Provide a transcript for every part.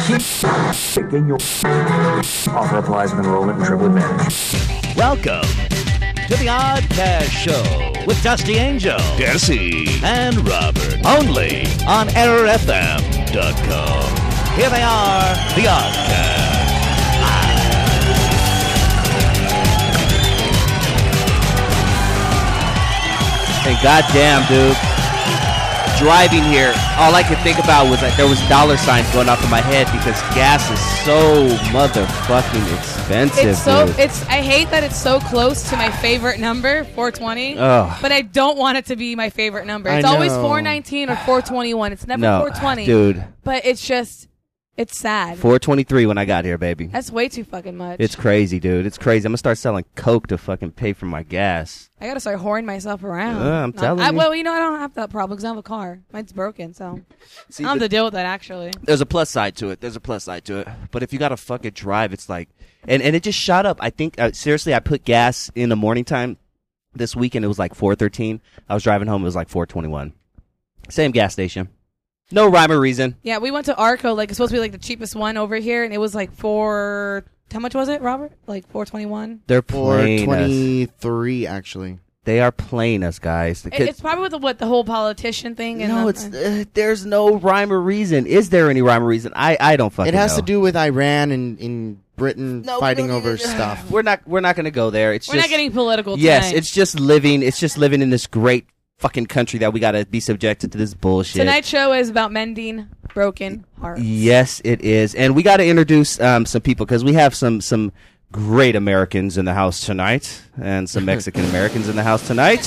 Offer applies with enrollment and Triple Advantage. Welcome to the Oddcast Show with Dusty Angel, Desi, and Robert. Only on ErrorFM.com. Here they are, the Oddcast. And goddamn, dude, driving here, all I could think about was that there was dollar signs going off in my head because gas is so motherfucking expensive. I hate that it's so close to my favorite number, 420. Ugh. But I don't want it to be my favorite number. It's always 419 or 421. It's never 420. Dude. But it's sad. 423 when I got here, baby. That's way too fucking much. It's crazy, dude. It's crazy. I'm gonna start selling coke to fucking pay for my gas. I gotta start whoring myself around. I'm telling you. Well, I don't have that problem because I have a car. Mine's broken, so I don't have to deal with that, actually. There's a plus side to it. But if you gotta fucking drive, it's like... And it just shot up. I think, seriously, I put gas in the morning time this weekend. It was like 413. I was driving home. It was like 421. Same gas station. No rhyme or reason. Yeah, we went to Arco, like it's supposed to be like the cheapest one over here, and it was like how much was it, Robert? Like 421? They're playing 423, actually. They are playing us, guys. It's probably with the whole politician thing. And there's no rhyme or reason. Is there any rhyme or reason? I don't fucking know. It has to do with Iran and Britain fighting over stuff. We're not going to go there. We're not getting political tonight. Yes, it's just living in this great fucking country that we got to be subjected to this bullshit. Tonight's show is about mending broken hearts. Yes, it is. And we got to introduce some people because we have some great Americans in the house tonight and some Mexican Americans in the house tonight.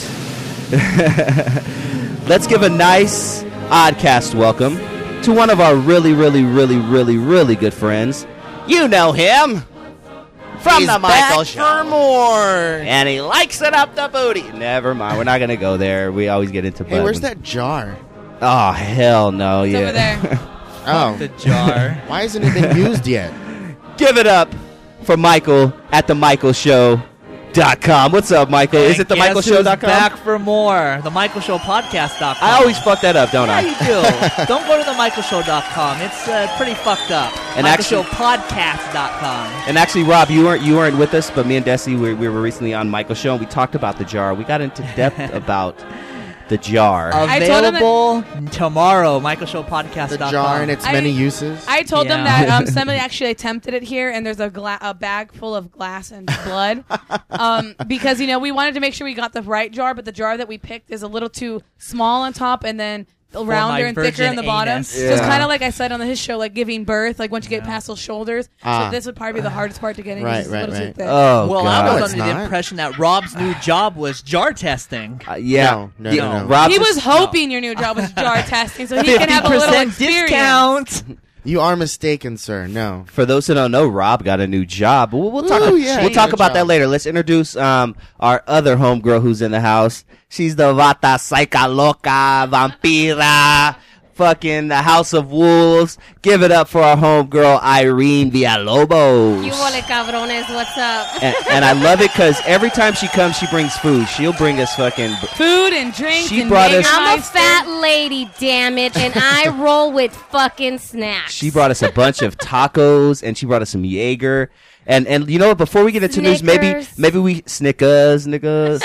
Let's give a nice Oddcast welcome to one of our really, really, really, really, really good friends. You know him. From the Michael Show. For more. And he likes it up the booty. Never mind. We're not going to go there. We always get into Hey, where's that jar? Oh, hell no. It's over there. Oh. The jar. Why hasn't it been used yet? Give it up for Michael at themichaelshow.com. What's up, Michael? Is it themichaelshow.com? Back for more. TheMichaelShowPodcast.com. I always fuck that up, don't I? Yeah, you do. Don't go to TheMichaelShow.com. It's pretty fucked up. And MichaelShowPodcast.com. And actually, Rob, you weren't with us, but me and Desi, we were recently on Michael's show, and we talked about the jar. We got into depth about the jar. Available tomorrow, MichaelShowPodcast.com. The jar and its many uses. I told them that somebody actually attempted it here, and there's a bag full of glass and blood. Because, we wanted to make sure we got the right jar, but the jar that we picked is a little too small on top and then rounder and thicker in the bottom. So it's kind of like I said on his show, like giving birth, like once you get past those shoulders. So this would probably be the hardest part to get in. Right. Oh, well, God. I was under the impression that Rob's new job was jar testing. No. Rob he was hoping your new job was jar testing, so he can have a little experience. Discount. You are mistaken, sir. No. For those who don't know, Rob got a new job. We'll talk about that later. Let's introduce our other homegirl who's in the house. She's the Vata Psycha Loca Vampira, fucking the House of Wolves. Give it up for our homegirl Irene Villalobos. You ole cabrones, what's up? And I love it because every time she comes, she brings food. She'll bring us fucking food and drinks. She brought us. I'm a fat lady, damn it, and I roll with fucking snacks. She brought us a bunch of tacos, and she brought us some Jaeger. And you know what? Before we get into news, maybe we Snickers with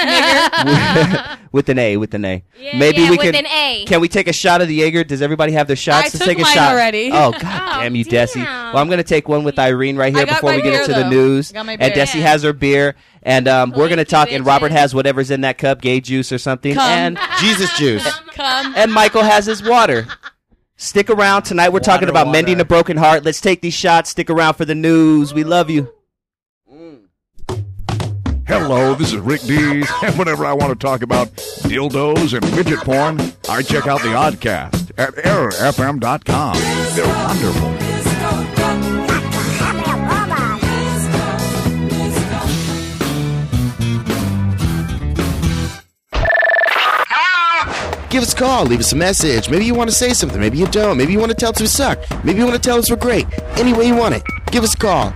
an A. Yeah, maybe we with an A. Can we take a shot of the Jaeger? Does everybody have their shots? I Let's took take a mine shot already. Oh God damn you, Desi. Well, I'm gonna take one with Irene right here before we get into the news. And Desi has her beer, and we're gonna talk. And Robert has whatever's in that cup, gay juice or something, and Jesus juice. And Michael has his water. Stick around tonight. We're talking about mending a broken heart. Let's take these shots. Stick around for the news. We love you. Hello, this is Rick Dees, and whenever I want to talk about dildos and midget porn, I check out the Oddcast at ErrorFM.com. They're wonderful. Give us a call, leave us a message. Maybe you want to say something, maybe you don't. Maybe you want to tell us we suck. Maybe you want to tell us we're great. Any way you want it. Give us a call.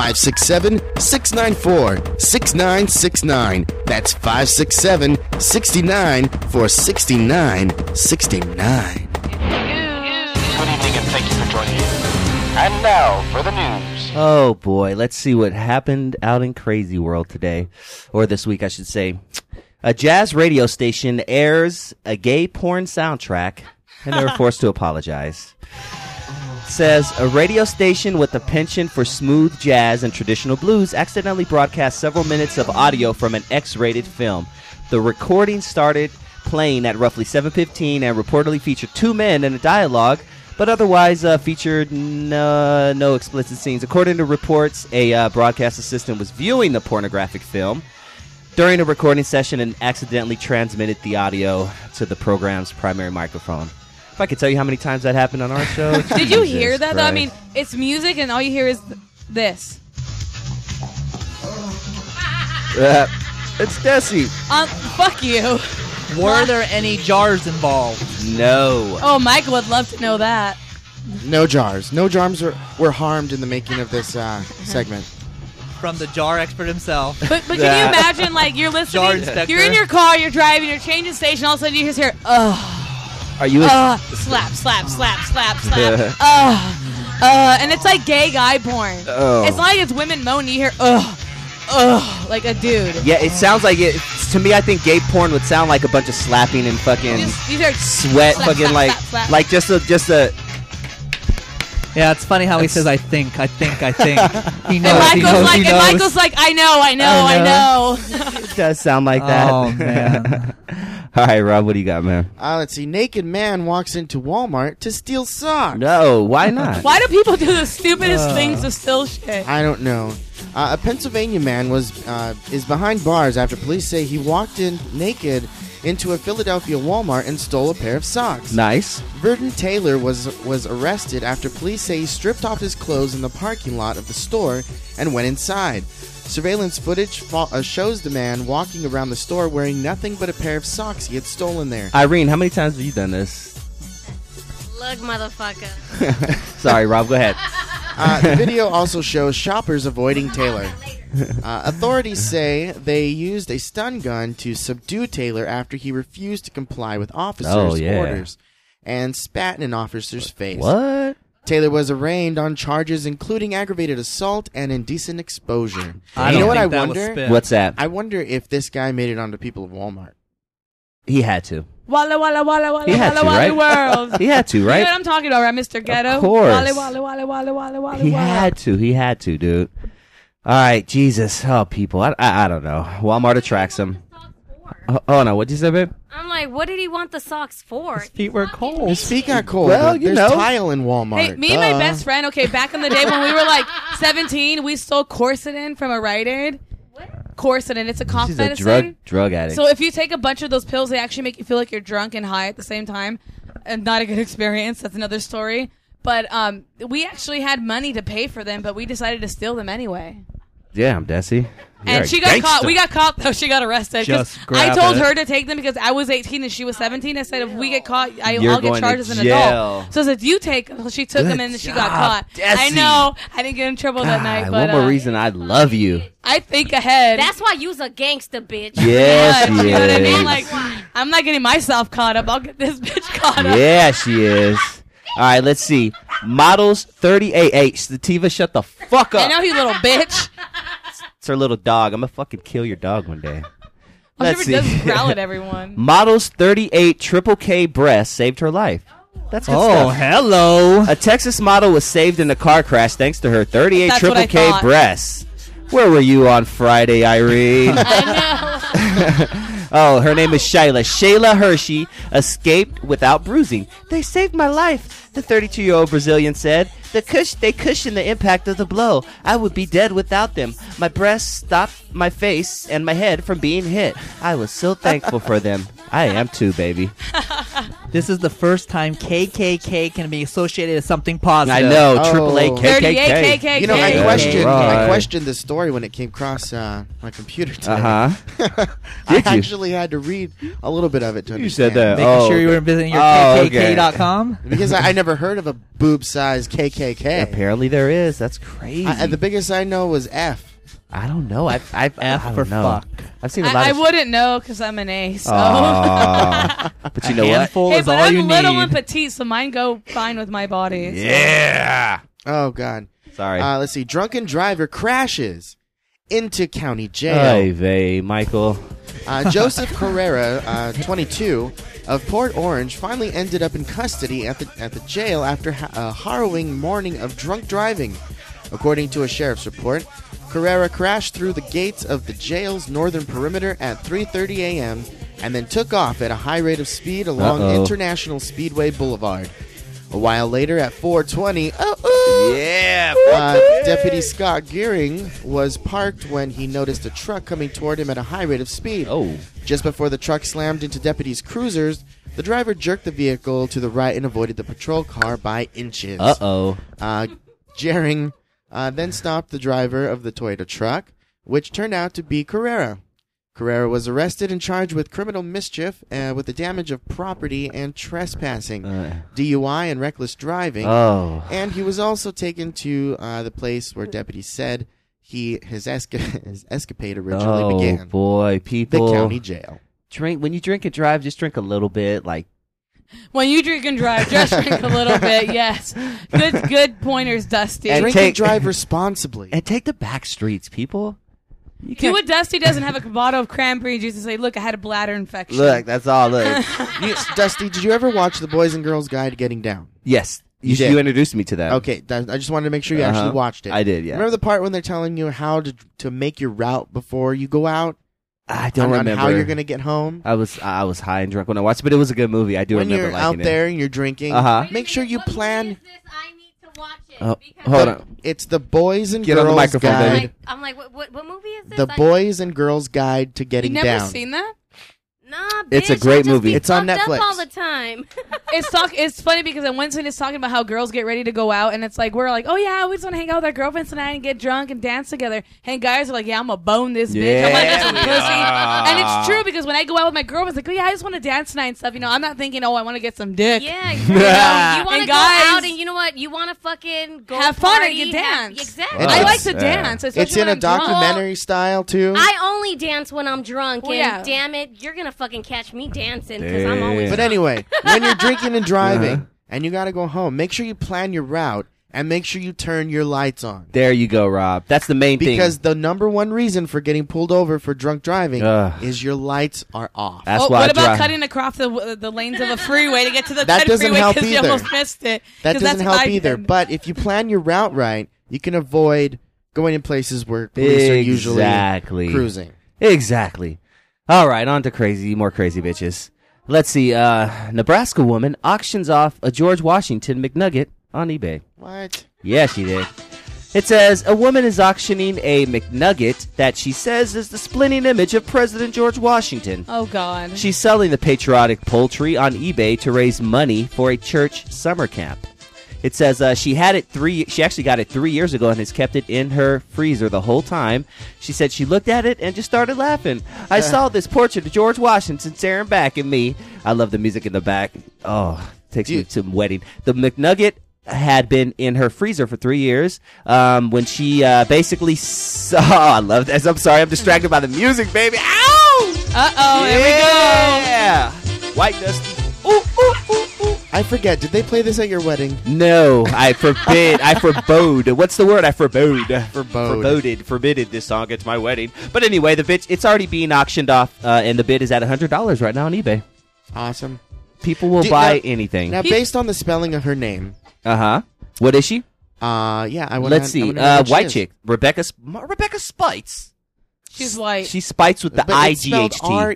567-694-6969. That's 567-69 for 6969. Good evening and thank you for joining us. And now for the news. Oh boy, let's see what happened out in Crazy World today. Or this week, I should say. A jazz radio station airs a gay porn soundtrack, and they were forced to apologize. Says a radio station with a penchant for smooth jazz and traditional blues accidentally broadcast several minutes of audio from an X-rated film. The recording started playing at roughly 7:15 and reportedly featured two men in a dialogue, but otherwise featured no explicit scenes. According to reports, a broadcast assistant was viewing the pornographic film during a recording session and accidentally transmitted the audio to the program's primary microphone. If I could tell you how many times that happened on our show. Did you hear that, though? I mean, it's music, and all you hear is this. It's Desi. Fuck you. Were there any jars involved? No. Oh, Michael would love to know that. No jars. No jars were harmed in the making of this segment. From the jar expert himself. But can you imagine, like, you're listening, you're in your car, you're driving, you're changing station, all of a sudden you just hear, ugh. Are you slap, slap, slap, slap, slap. And it's like gay guy porn. It's not like it's women moaning. You hear like a dude. Yeah, it sounds like it. To me, I think gay porn would sound like a bunch of slapping and fucking sweat, slap, fucking slap, slap, slap. like just a. Yeah, it's funny how he says, I think. He knows, and Michael's like, I know. It does sound like that. Oh, man. All right, Rob, what do you got, man? Let's see. Naked man walks into Walmart to steal socks. No, why not? Why do people do the stupidest things to steal shit? I don't know. A Pennsylvania man is behind bars after police say he walked in naked into a Philadelphia Walmart and stole a pair of socks. Nice. Verdon Taylor was arrested after police say he stripped off his clothes in the parking lot of the store and went inside. Surveillance footage shows the man walking around the store wearing nothing but a pair of socks he had stolen there. Irene, how many times have you done this? Look, motherfucker. Sorry, Rob, go ahead. The video also shows shoppers avoiding Taylor. Authorities say they used a stun gun to subdue Taylor after he refused to comply with officers' orders and spat in an officer's face. What? Taylor was arraigned on charges including aggravated assault and indecent exposure. I wonder? What's that? I wonder if this guy made it onto people of Walmart. He had to. Walla walla walla walla He had walla to, walla right? world. He had to, right? You know what I'm talking about, right, Mr. Ghetto? Of course. Walla walla walla walla walla walla. He had to, dude. All right, Jesus. Oh, people. I don't know. Walmart attracts him. Oh, no. What'd you say, babe? I'm like, what did he want the socks for? His feet were cold. His feet got cold. Well, There's tile in Walmart. Hey, me and my best friend, back in the day when we were like 17, we stole Quercetin from a Rite Aid. Quercetin, it's a cough She's medicine. a drug addict. So if you take a bunch of those pills, they actually make you feel like you're drunk and high at the same time. And not a good experience. That's another story. But we actually had money to pay for them, but we decided to steal them anyway. Yeah, I'm Desi. And she got caught. We got caught, though. She got arrested. I told her to take them because I was 18 and she was 17. I said, if we get caught, I'll get charged as an adult. So I said, you take them. So she took them and she got caught. Desi. I know. I didn't get in trouble that night. But, one more reason I love you. I think ahead. That's why you's a gangster, bitch. Yeah, she you know what I mean? is. Like, I'm not getting myself caught up. I'll get this bitch caught up. Yeah, she is. All right, let's see. Models 38. Sativa, shut the fuck up. I know, you little bitch. It's her little dog. I'm going to fucking kill your dog one day. I'm sure it does growl at everyone. Models 38 Triple K breast saved her life. That's good Oh, stuff. hello. A Texas model was saved in a car crash thanks to her 38 That's Triple what I K thought. breasts. Where were you on Friday, Irene? I Oh, her name is Shayla. Shayla Hershey escaped without bruising. They saved my life, the 32-year-old Brazilian said. They cushioned the impact of the blow. I would be dead without them. My breasts stopped my face and my head from being hit. I was so thankful for them. I am too, baby. This is the first time KKK can be associated with something positive. I know, Oh. Triple A KKK. 38 KKK. You know, I Right. questioned this story when it came across my computer today. Uh-huh. I Did you? actually had to read a little bit of it to You understand. said that. Making Oh, sure you okay. were visiting your Oh, KKK.com. Because I never heard of a boob-sized KKK. Apparently there is. That's crazy. The biggest I know was F. I don't know. I F don't for know. fuck. I've seen a lot I of wouldn't know because I'm an A. So. Aw. But you know what? Handful Hey, is but all I'm you little need. and petite, so mine go fine with my body. So. Yeah. Oh, God. Sorry. Let's see. Drunken driver crashes into county jail. Hey, vey, Michael. Joseph Carrera, 22, of Port Orange, finally ended up in custody at the jail after a harrowing morning of drunk driving. According to a sheriff's report, Carrera crashed through the gates of the jail's northern perimeter at 3:30 a.m. and then took off at a high rate of speed along International Speedway Boulevard. A while later, at 4:20, Deputy Scott Gearing was parked when he noticed a truck coming toward him at a high rate of speed. Oh. Just before the truck slammed into deputies' cruisers, the driver jerked the vehicle to the right and avoided the patrol car by inches. Gearing then stopped the driver of the Toyota truck, which turned out to be Carrera. Carrera was arrested and charged with criminal mischief with the damage of property and trespassing, DUI and reckless driving. And he was also taken to the place where deputies said his escapade originally began. Oh, boy, people. The county jail. When you drink and drive, just drink a little bit, like. When you drink and drive, just drink a little bit, yes. Good pointers, Dusty. And drink and drive responsibly. And take the back streets, people. Do what Dusty does and have a bottle of cranberry juice and say, look, I had a bladder infection. Look, that's all. Look. Dusty, did you ever watch The Boys and Girls Guide to Getting Down? Yes. You introduced me to that. Okay, I just wanted to make sure you actually watched it. I did, yeah. Remember the part when they're telling you how to make your route before you go out? I don't remember. On how you're going to get home? I was high and drunk when I watched it, but it was a good movie. I do remember liking it. When you're out there and you're drinking, make sure you plan... Hold on. It's The Boys and Girls Guide. I'm like, what movie is this? The Boys and Girls Guide to Getting Down. You never seen that? Nah, bitch, it's a great movie. It's on Netflix. Up all the time. It's funny because Winston is talking about how girls get ready to go out, and it's like we're like, oh yeah, we just want to hang out with our girlfriends tonight and get drunk and dance together. And guys are like, yeah, I'm gonna bone this bitch. I'm like, that's some pussy. And it's true because when I go out with my girlfriends, like, oh yeah, I just want to dance tonight and stuff. You know, I'm not thinking, oh, I want to get some dick. Yeah, exactly. You want to go out and you know what? You want to fucking go have fun and get dance. Exactly. I like to dance. It's in a documentary style too. I only dance when I'm drunk, and damn it, you're gonna fucking catch me dancing because I'm always. But anyway, when you're drinking and driving and you got to go home, make sure you plan your route and make sure you turn your lights on. There you go, Rob. That's the main thing. Because the number one reason for getting pulled over for drunk driving is your lights are off. That's why what about cutting across the lanes of a freeway to get to the that doesn't freeway help because you either. almost missed it? That doesn't help either. But if you plan your route right, you can avoid going in places where police are usually cruising. Exactly. All right, on to more crazy bitches. Let's see. Nebraska woman auctions off a George Washington McNugget on eBay. What? Yeah, she did. It says a woman is auctioning a McNugget that she says is the splitting image of President George Washington. Oh, God. She's selling the patriotic poultry on eBay to raise money for a church summer camp. It says she actually got it 3 years ago and has kept it in her freezer the whole time. She said she looked at it and just started laughing. I saw this portrait of George Washington staring back at me. I love the music in the back. Oh, takes me to wedding. The McNugget had been in her freezer for 3 years when she basically saw... I love this. I'm sorry. I'm distracted by the music, baby. Ow! Uh-oh. Here we go. Yeah. White Dusty. Ooh, ooh, ooh, ooh. I forget. Did they play this at your wedding? No, I forbid. I forbode. What's the word? I forbode. Forbidden this song at my wedding. But anyway, it's already being auctioned off, and the bid is at $100 right now on eBay. Awesome. People will buy anything. Now, based on the spelling of her name. What is she? Yeah. Let's see. White chick. Rebecca Spites. She's white. She spites with the IGHT. It's spelled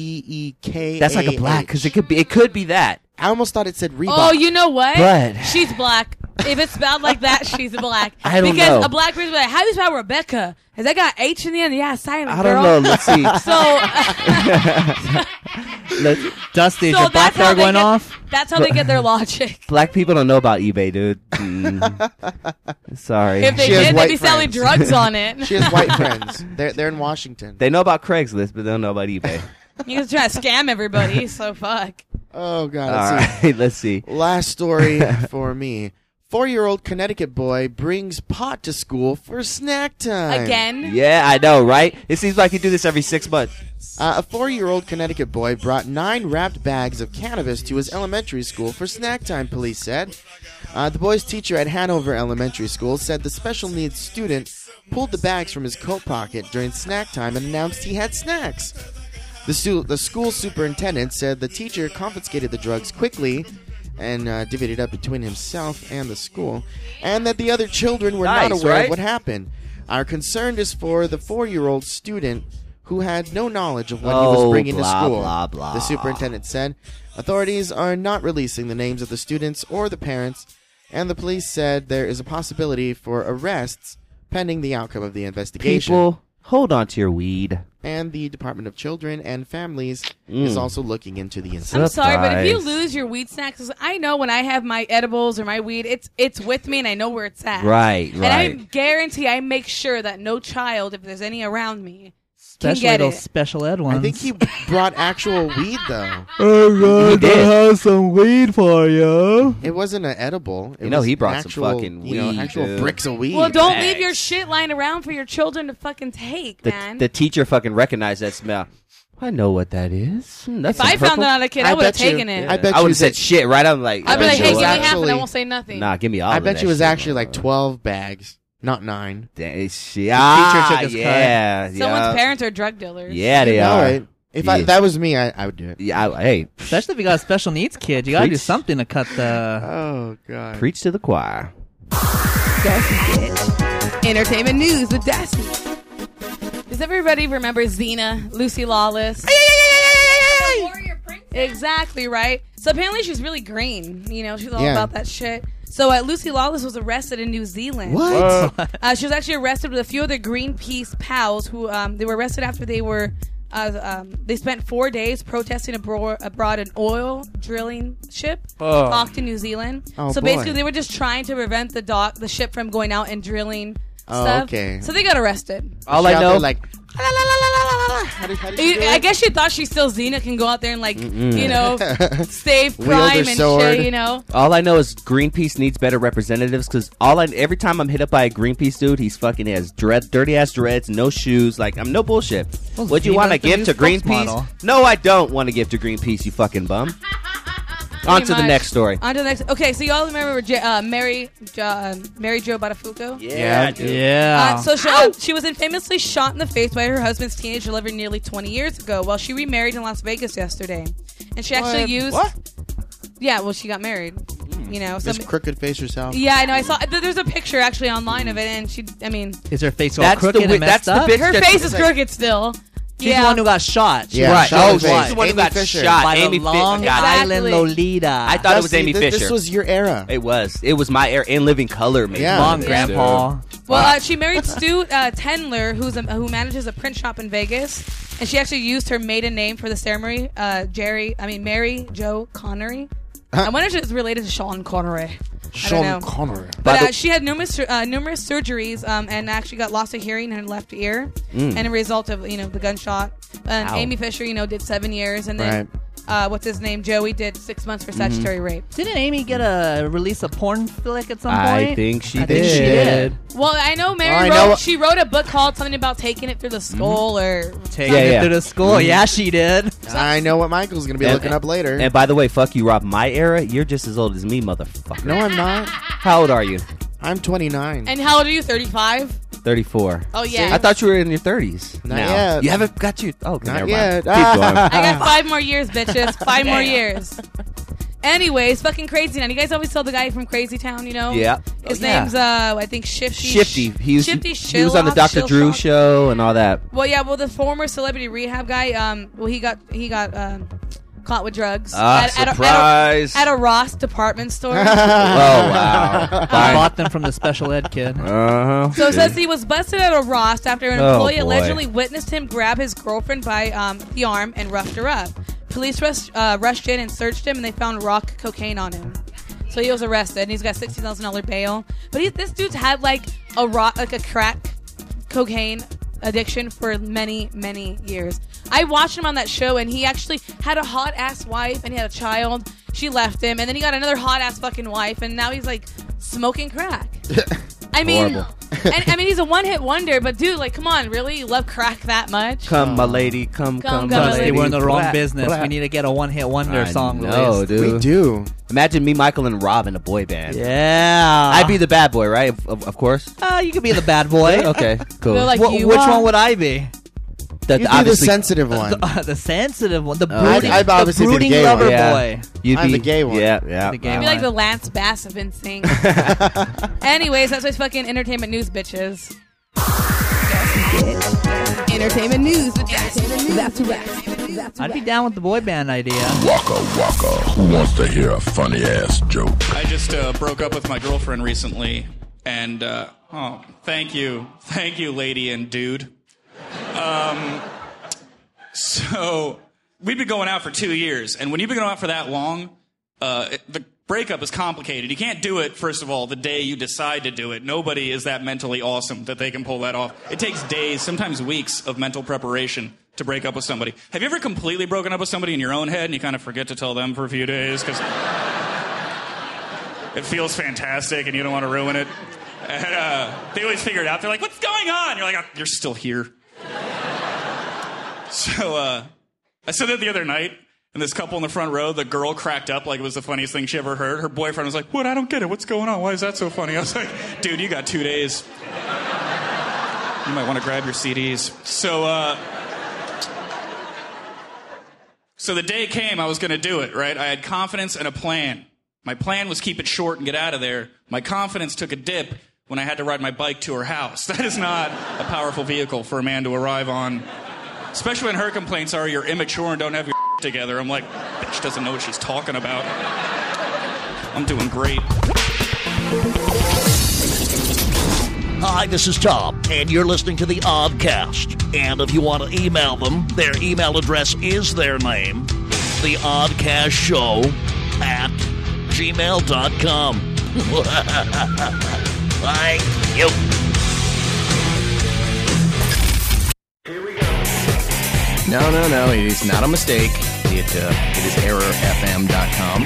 REBEKA. That's like a black, because it could be that. I almost thought it said Reebok. Oh, you know what? But she's black. If it's spelled like that, she's black. I don't know. Because a black person will be like, how do you spell Rebecca? Has that got H in the end? Yeah, silent, I don't know. Let's see. Dusty, is your blackboard going off? That's how they get their logic. Black people don't know about eBay, dude. Sorry. If they did, they'd be selling drugs on it. She has white friends. They're in Washington. They know about Craigslist, but they don't know about eBay. You guys try to scam everybody, so fuck. Oh, God. Let's see. Last story for me. 4-year-old Connecticut boy brings pot to school for snack time. Again? Yeah, I know, right? It seems like you do this every 6 months. A 4-year-old Connecticut boy brought 9 wrapped bags of cannabis to his elementary school for snack time, police said. The boy's teacher at Hanover Elementary School said the special needs student pulled the bags from his coat pocket during snack time and announced he had snacks. The school superintendent said the teacher confiscated the drugs quickly and divvied it up between himself and the school, and that the other children were not aware of what happened. Our concern is for the 4-year-old student who had no knowledge of what he was bringing to school, the superintendent said. Authorities are not releasing the names of the students or the parents, and the police said there is a possibility for arrests pending the outcome of the investigation. People, hold on to your weed. And the Department of Children and Families is also looking into the incident. I'm sorry, but if you lose your weed snacks, I know when I have my edibles or my weed, it's with me and I know where it's at. Right. And I guarantee I make sure that no child, if there's any around me, especially those special ed ones. I think he brought actual weed, though. I'm going to have some weed for you. It wasn't an edible. He brought some fucking weed. Actual bricks of weed. Well, don't leave your shit lying around for your children to fucking take, man. The teacher fucking recognized that smell. I know what that is. If I found that on a kid, I would have taken it. I would have said shit right. I'm like, I'd be like, hey, give me half and I won't say nothing. Nah, give me all I of bet that you it was shit, actually like 12 bags. Not 9. Shit. Teacher took his Someone's parents are drug dealers. Yeah, they are. Right? If that was me, I would do it. Yeah, hey. Especially if you got a special needs kid, you got to do something to cut the... Oh, God. Preach to the choir. Entertainment news with Dassy. Does everybody remember Xena, Lucy Lawless? Exactly, right? So apparently she's really green. She's all about that shit. So Lucy Lawless was arrested in New Zealand. What? She was actually arrested with a few other Greenpeace pals who they were arrested after they were they spent 4 days protesting abroad an oil drilling ship docked in New Zealand. So basically they were just trying to prevent the ship from going out and drilling stuff. Okay. So they got arrested. All I know, like, I guess she thought she still Xena can go out there and save crime and shit. All I know is Greenpeace needs better representatives because every time I'm hit up by a Greenpeace dude, he's fucking has dirty ass dreads, no shoes. Like I'm no bullshit. Would you want to give to Greenpeace? No, I don't want to give to Greenpeace. You fucking bum. On to the next story. Okay, so y'all remember Mary Jo Buttafuoco? Yeah, I do. Yeah. So she was infamously shot in the face by her husband's teenage lover nearly 20 years ago. Well, she remarried in Las Vegas yesterday, and she actually used. What? Yeah, well, she got married. Just crooked face herself. Yeah, I know. I saw. There's a picture actually online of it, and is her face all crooked and messed up? Her face is crooked still. She's the one who got shot. Yeah, right. She's the one who got shot. By the Long Island Lolita. I thought it was Amy Fisher. This was your era. It was my era in Living Color. Maybe. Yeah. Come on, Grandpa. Well, she married Stu Tendler, who manages a print shop in Vegas, and she actually used her maiden name for the ceremony. Mary Jo Connery. I wonder if it's related to Sean Connery. Sean Connery. But she had numerous surgeries and actually got loss of hearing in her left ear, and a result of the gunshot. And Amy Fisher, did 7 years, and then what's his name, Joey, did 6 months for statutory rape. Didn't Amy get a release a porn flick at some point? I think she did. Well, I know she wrote a book called something about taking it through the skull or taking it through the skull. Yeah, she did. I know what Michael's going to be looking up later. And by the way, fuck you, Rob. My era, you're just as old as me, motherfucker. No, I'm not. How old are you? I'm 29. And how old are you? 35? 34. Oh, yeah. I thought you were in your 30s. Not yet. You haven't got you. Oh, not never yet. Mind. Keep going. I got 5 more years, bitches. 5 more years. Anyways, fucking Crazy Town. You guys always saw the guy from Crazy Town, Yeah. His name's, I think, Shifty. He was on the Dr. Drew show and all that. Well, yeah. Well, the former celebrity rehab guy. He got caught with drugs. Surprise! At a Ross department store. Oh wow! I bought them from the special ed kid. So it says he was busted at a Ross after an employee allegedly witnessed him grab his girlfriend by the arm and roughed her up. Police rushed in and searched him, and they found rock cocaine on him. So he was arrested, and he's got $60,000 bail. But this dude's had a crack cocaine addiction for many, many years. I watched him on that show, and he actually had a hot ass wife, and he had a child. She left him, and then he got another hot ass fucking wife, and now he's smoking crack. I mean, and he's a one-hit wonder, but dude, like, come on, really? You love crack that much? Come, my lady, come, my lady. We're in the wrong business. We need to get a one-hit wonder song. No, dude. We do. Imagine me, Michael, and Rob in a boy band. Yeah. I'd be the bad boy, right? Of course. You could be the bad boy. Okay, cool. Like which one would I be? You'd be the sensitive one. The sensitive one. The brooding the lover boy. I'm the gay one. Yeah. The gay I'd be one. like the Lance Bass of NSYNC. Anyways, that's my fucking entertainment news, bitches. Entertainment news. That's right. I'd be down with the boy band idea. Waka waka. Who wants to hear a funny ass joke? I just broke up with my girlfriend recently, and thank you, lady and dude. So we've been going out for 2 years, and when you've been going out for that long, the breakup is complicated. You can't do it, first of all, the day you decide to do it. Nobody is that mentally awesome that they can pull that off. It takes days, sometimes weeks of mental preparation to break up with somebody. Have you ever completely broken up with somebody in your own head and you kind of forget to tell them for a few days because it feels fantastic and you don't want to ruin it? And they always figure it out. They're like, what's going on? You're like, oh, you're still here. So I said that the other night, and this couple in the front row, the girl cracked up like it was the funniest thing she ever heard. Her boyfriend was like, what? I don't get it. What's going on? Why is that so funny? I was like, dude, you got 2 days. You might want to grab your CDs. So the day came, I was going to do it, right? I had confidence and a plan. My plan was keep it short and get out of there. My confidence took a dip when I had to ride my bike to her house. That is not a powerful vehicle for a man to arrive on. Especially when her complaints are you're immature and don't have your together. I'm like, bitch doesn't know what she's talking about. I'm doing great. Hi, this is Tom, and you're listening to the Oddcast. And if you want to email them, their email address is their name, theoddcastshow@gmail.com. Thank you. No, it is not a mistake. It is errorfm.com.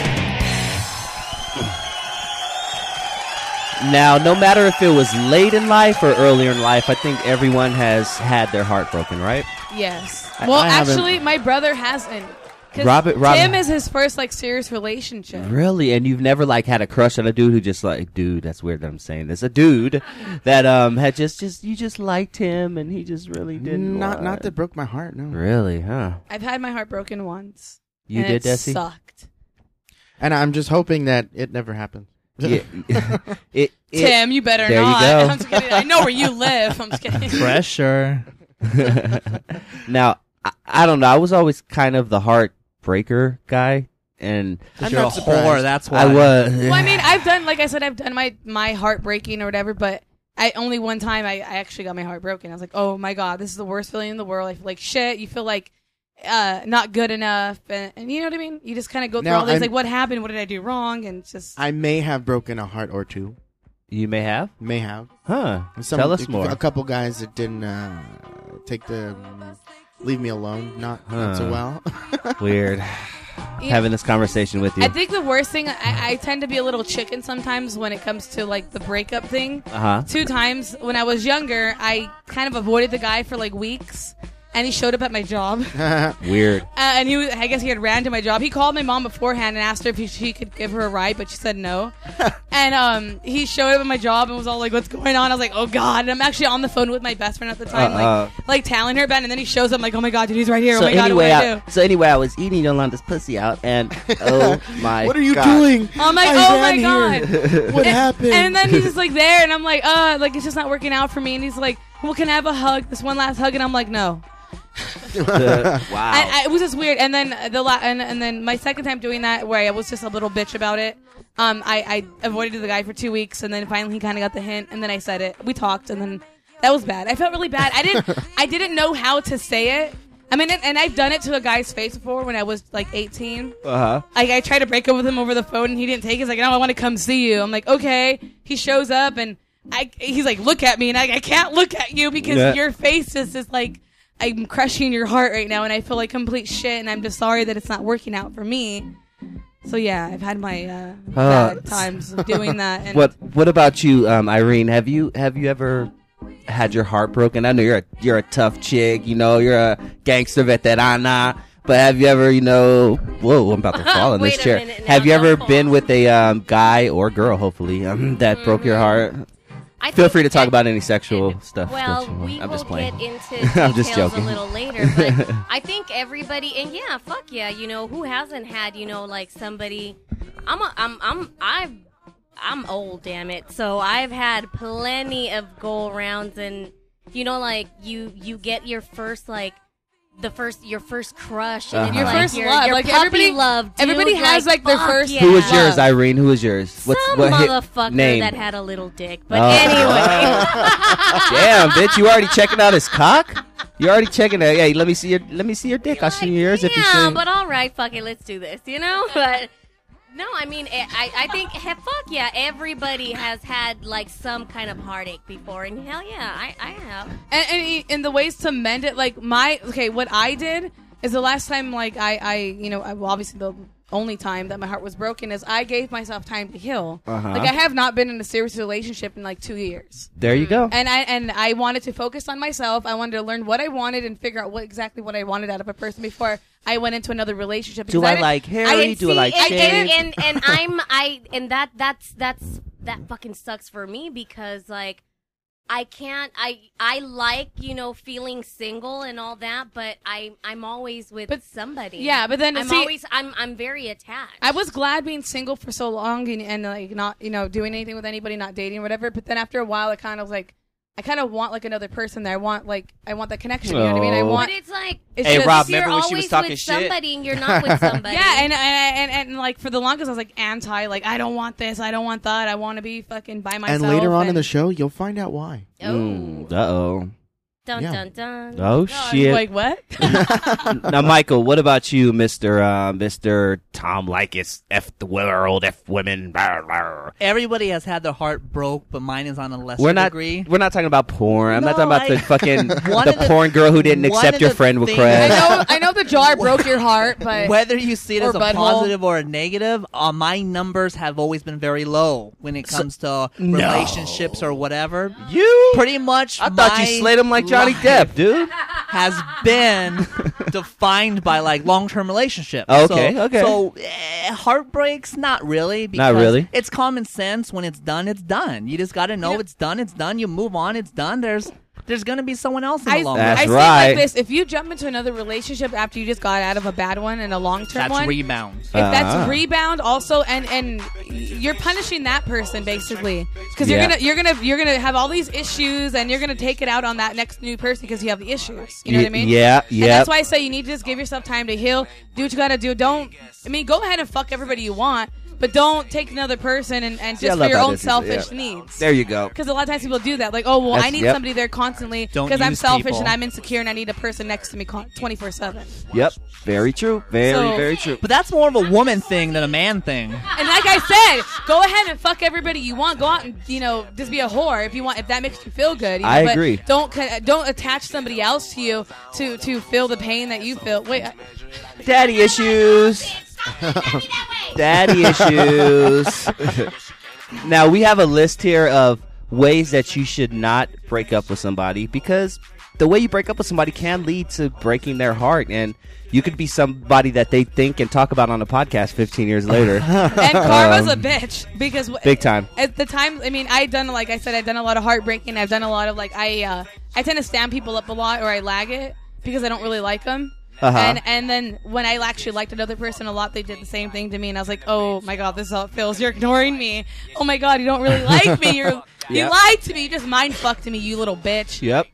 Now, no matter if it was late in life or earlier in life, I think everyone has had their heart broken, right? Yes. I Well, haven't- actually, my brother hasn't. 'Cause Robert- Tim is his first serious relationship. Really? And you've never had a crush on a dude who just dude, that's weird that I'm saying this. A dude that had you just liked him and he just really didn't. Not that broke my heart, no. Really, huh? I've had my heart broken once. You and did, it Desi? sucked. And I'm just hoping that it never happens. Yeah. Tim, you better there not. You go. I'm just kidding. I know where you live. I'm just kidding. Pressure. Now, I don't know. I was always kind of the heartbreaker guy, and you're a whore. That's why I was. Well, I mean, I've done my heartbreaking or whatever, but only one time I actually got my heart broken. I was like, oh my God, this is the worst feeling in the world. I feel like shit. You feel like not good enough, and you know what I mean? You just kind of go through all these, what happened? What did I do wrong? And it's just... I may have broken a heart or two. You may have? May have. Huh. Tell us more. A couple guys that didn't leave me alone, not so well. Weird. Having this conversation with you. I think the worst thing, I tend to be a little chicken sometimes when it comes to the breakup thing. 2 times when I was younger, I kind of avoided the guy for weeks. And he showed up at my job. Weird. And I guess he had ran to my job. He called my mom beforehand and asked her if she could give her a ride, but she said no. And he showed up at my job and was all like, what's going on? I was like, oh, God. And I'm actually on the phone with my best friend at the time, telling her about it. And then he shows up, like, oh, my God, dude, he's right here. Oh, my God, what do I do? So anyway, I was eating Yolanda's pussy out, and oh, my What are you God. doing? I'm like, oh, my God. What happened? And then he's just there, and I'm like, it's just not working out for me. And he's like, well, can I have a hug? This one last hug? And I'm like, no. Wow. It was just weird. And then and then my second time doing that, where I was just a little bitch about it, I avoided the guy for 2 weeks, and then finally he kind of got the hint, and then I said it. We talked, and then that was bad. I felt really bad. I didn't know how to say it. I mean, and I've done it to a guy's face before when I was 18. I tried to break up with him over the phone, and he didn't take it. He's like, no, I want to come see you. I'm like, okay. He shows up, and he's like, look at me, and I can't look at you because your face is just I'm crushing your heart right now, and I feel like complete shit, and I'm just sorry that it's not working out for me. So yeah, I've had my bad times doing that. And What about you, Irene? Have you ever had your heart broken? I know you're a tough chick. You know, you're a gangster veterana. But have you ever, whoa, I'm about to fall in this chair. Have you ever been with a guy or girl, hopefully, that broke your heart? Feel free to talk about any sexual stuff. Well, we I'm will just playing. get into I'm just details a joking. little later, but I think everybody, and yeah, fuck yeah, who hasn't had, like somebody. I'm old, damn it. So I've had plenty of go arounds, and like you get your first your first crush, and your first love, your like puppy love. Dude, everybody has like their first. Yeah. Who was yours, Irene? Who was yours? Some motherfucker name? that had a little dick, but anyway. Damn, bitch! You already checking out his cock? You already checking it? Hey, let me see your dick. I'll see yours if you see. Yeah, but all right, fuck it, let's do this. But. No, I mean, I think, fuck yeah, everybody has had, like, some kind of heartache before, and hell yeah, I have. And the ways to mend it, like, what I did is the last time, like, obviously the only time that my heart was broken is I gave myself time to heal. Uh-huh. Like, I have not been in a serious relationship in, like, 2 years. There you go. And I wanted to focus on myself. I wanted to learn what I wanted and figure out exactly what I wanted out of a person before I went into another relationship. Do I like hairy? Do I like shaved? And that fucking sucks for me because like I can't. I like feeling single and all that, but I'm always with somebody. Yeah, but then I'm very attached. I was glad being single for so long and like not doing anything with anybody, not dating or whatever. But then after a while, I kind of want like another person there. I want that connection. You know what I mean? But it's like, hey Rob, remember when she was talking with shit? Somebody and you're not with somebody. Yeah, and like for the longest I was like anti, like I don't want this, I don't want that, I want to be fucking by myself. And later on in the show, you'll find out why. Uh-oh. Dun, dun, dun. Oh, shit. Like, what? Now, Michael, what about you, Mr. Tom Likas, F the world, F women, blah, blah. Everybody has had their heart broke, but mine is on a lesser degree. We're not talking about porn. I'm not talking about the fucking the porn girl who didn't accept your friend request. I know the jar broke your heart, but whether you see it as a butthole. positive or a negative, my numbers have always been very low when it comes to relationships or whatever. You pretty much. I thought you slayed him like Johnny Depp, dude. Has been defined by like long-term relationships. Okay. So heartbreaks, not really. Because not really. It's common sense. When it's done, it's done. You just got to know it's done. It's done. You move on. It's done. There's going to be someone else in the long run. That's I right. think like this: if you jump into another relationship after you just got out of a bad one and a long-term one, that's rebound. If that's rebound, also, and you're punishing that person basically because you're gonna have all these issues and you're gonna take it out on that next new person because you have the issues. You know what I mean? Yeah. And that's why I say you need to just give yourself time to heal. Do what you gotta do. Go ahead and fuck everybody you want. But don't take another person and just for your own selfish needs. There you go. Because a lot of times people do that. Like, I need somebody there constantly because I'm selfish and I'm insecure and I need a person next to me 24/7. Yep. Very true. Very true. But that's more of a woman thing than a man thing. And like I said, go ahead and fuck everybody you want. Go out and, just be a whore if you want, if that makes you feel good. I agree. Don't attach somebody else to you to feel the pain that you feel. Wait. Daddy issues. Daddy issues. Now, we have a list here of ways that you should not break up with somebody because the way you break up with somebody can lead to breaking their heart, and you could be somebody that they think and talk about on a podcast 15 years later. And karma's a bitch because big time. At the time, I've done, like I said, I've done a lot of heartbreaking. I've done a lot of I tend to stand people up a lot or I lag it because I don't really like them. Uh-huh. And then when I actually liked another person a lot, they did the same thing to me, and I was like, oh my god, this is how it feels. You're ignoring me. Oh my god, you don't really like me. You lied to me. You just mind fucked me, you little bitch. Yep.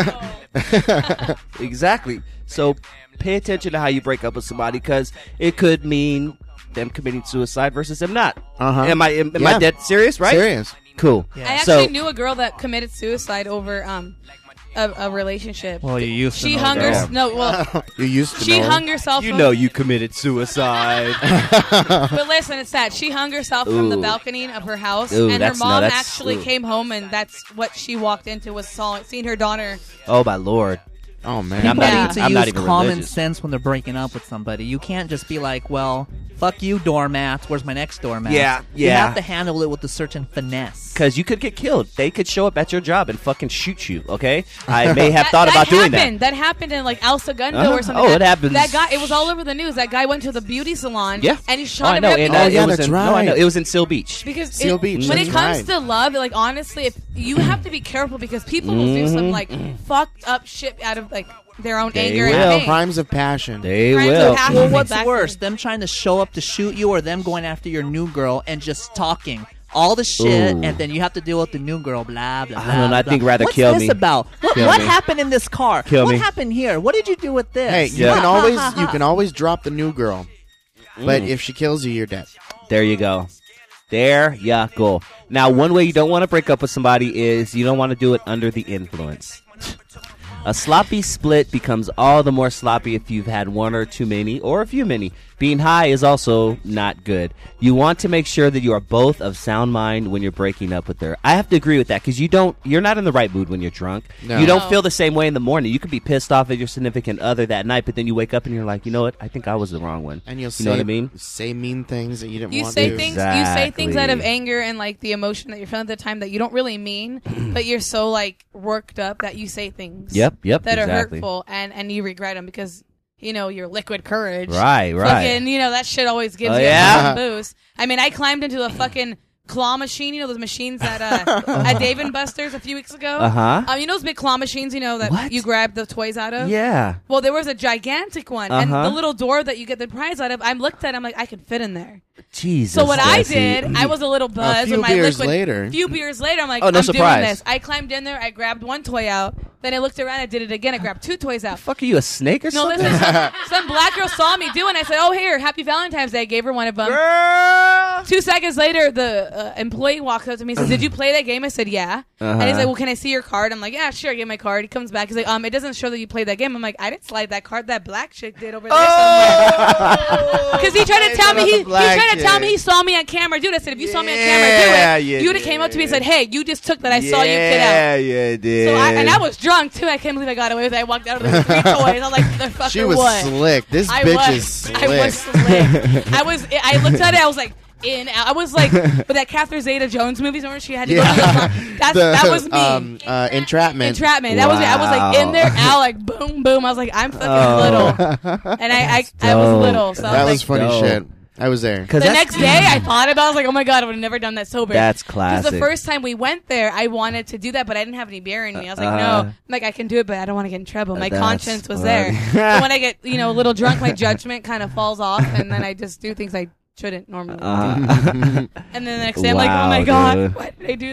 Exactly. So pay attention to how you break up with somebody because it could mean them committing suicide versus them not. Uh-huh. Am I dead serious? Right? Serious. Cool. Yeah. I actually knew a girl that committed suicide over a relationship. Well, you used to she know hung that. You used to she know. hung herself. You committed suicide. But listen, it's sad. She hung herself from the balcony of her house, and her mom actually came home, and that's what she walked into was seeing her daughter. Oh my lord! Oh man, People need I'm to not use even common religious. sense when they're breaking up with somebody. You can't just be like, well, fuck you, doormat. Where's my next doormat? Yeah, You yeah. have to handle it with a certain finesse. Because you could get killed. They could show up at your job and fucking shoot you, okay? I may have thought about doing that. That happened in like El Segundo Uh-huh. or something. Oh, it happens. That guy, it was all over the news. That guy went to the beauty salon. Yeah. And he Oh, shot I him know. up. And, Oh, yeah, it was that's in, No, I know. right. It was in Seal Beach. Because Seal it- Beach, when that's it comes right. to love, like honestly, if you have to be careful because people will do some like fucked up shit out of like their own They anger will. and pain. Crimes of passion. They Crimes will. of passion. Well, what's Exactly. worse, them trying to show up to shoot you or them going after your new girl and just talking all the shit, Ooh. and then you have to deal with the new girl, blah, blah, I blah. don't know, I blah. think rather What's kill this me. about? What Kill me. happened in this car? Kill what me. happened here? What did you do with this? Hey, you Yeah. can always drop the new girl, but if she kills you, you're dead. There you go. There you go. Now, one way you don't want to break up with somebody is you don't want to do it under the influence. A sloppy split becomes all the more sloppy if you've had one or too many or a few many. Being high is also not good. You want to make sure that you are both of sound mind when you're breaking up with her. I have to agree with that because you're not in the right mood when you're drunk. No. You don't No. feel the same way in the morning. You could be pissed off at your significant other that night, but then you wake up and you're like, you know what? I think I was the wrong one. And you'll you know what I mean? say mean things that you didn't You want say to. things. You say things out of Exactly. anger and like the emotion that you're feeling at the time that you don't really mean, but you're so like worked up that you say things. Yep, That exactly. are hurtful and you regret them because your liquid courage. Right. Fucking, that shit always gives Oh, you yeah? a boost. I mean, I climbed into a fucking claw machine. Those machines at Dave and Buster's a few weeks ago. Uh-huh. Those big claw machines. That What? you grab the toys out of. Yeah. Well, there was a gigantic one, and Uh-huh. the little door that you get the prize out of. I looked at it, I'm like, I could fit in there. Jesus. So what I Jesse. did, I was a little buzzed few with my beers liquid. later. Few beers later, I'm like, Oh, no I'm surprise. doing this. I climbed in there, I grabbed one toy out, then I looked around, I did it again, I grabbed two toys out. Fuck, are you a snake or No, something? listen, some black girl saw me doing it. I said, oh, here, happy Valentine's Day. I gave her one of them. Girl. 2 seconds later, the employee walks up to me and says, did you play that game? I said, yeah. And he's like, well, can I see your card? I'm like, yeah, sure, give me my card. He comes back, he's like, it doesn't show that you played that game. I'm like, I didn't slide that card. That black chick did over there somewhere. Because he tried to tell me he saw me on camera do it. I said, if you saw me on camera do it, you would have came up to me and said, hey, you just took that. I saw you get out. Yeah, you did. So I was drunk too. I can't believe I got away with it. I walked out of the 3 toys. I was like, the fucker She was what? slick. This I bitch was. is slick. I was slick. I looked at it. I was like, I was like, with that Catherine Zeta-Jones movies, remember she had to go to the that was me. Entrapment. Entrapment. That was me. I was like in there, out like boom, boom. I was like, I'm fucking little, and I was little. So That I was like, funny dope. shit. I was there. the next day, I thought about it. I was like, oh my God, I would have never done that sober. That's Because classic. the first time we went there, I wanted to do that, but I didn't have any beer in me. I was like, no. I'm like, I can do it, but I don't want to get in trouble. My That's conscience was funny. there. But when I get, a little drunk, my judgment kind of falls off, and then I just do things I shouldn't normally do. And then the next day, I'm like, oh my Wow, God, dude. why did I do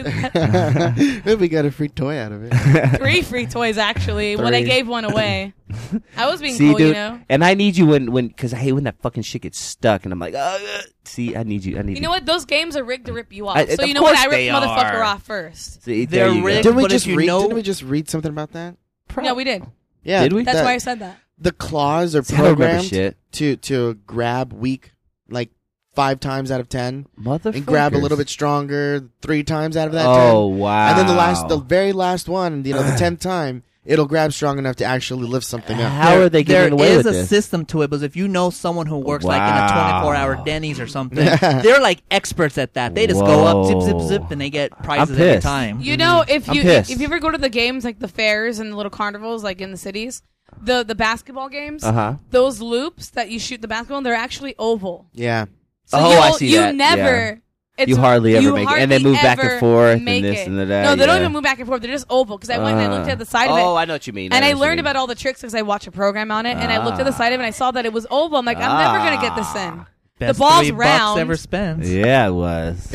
that? We got a free toy out of it. 3 free toys, actually, when I 3. gave one away. I was being See, cool, dude, and I need you when because I hate when that fucking shit gets stuck, and I'm like, see, I need you. You know what? Those games are rigged to rip you off. I- So of you know what? course I rip they the motherfucker are. off first. See, They're there you go. rigged. Didn't we But just if you read? know- Didn't we just read something about that? Yeah, we did. Yeah, Did we? That's that- why I said that. The claws are See, I don't remember programmed shit. to grab weak, like 5 times out of 10, Motherfuckers. and grab a little bit stronger 3 times out of that 10. Oh wow! And then the very last one, the 10th time, it'll grab strong enough to actually lift something up. How are they getting away There with is a this? system to it, because if you know someone who works like in a Wow. 24-hour Denny's or something, they're like experts at that. They just go up, zip, zip, Whoa. zip, and they get prizes I'm every pissed. time. You know, if I'm you pissed. if you ever go to the games like the fairs and the little carnivals like in the cities, the basketball games, those loops that you shoot the basketball, they're actually oval. Yeah. So Oh, I see you that. never. It's, You hardly ever make it. And they hardly move back and ever forth and make this it. and that, No, they don't yeah. even move back and forth. They're just oval. Because I went and I looked at the side of it. Oh, I know what you mean. And I know what you learned mean. about all the tricks because I watched a program on it. And I looked at the side of it and I saw that it was oval. I'm like, I'm never going to get this in. Best the ball's $3 round. ever spent. Yeah, it was.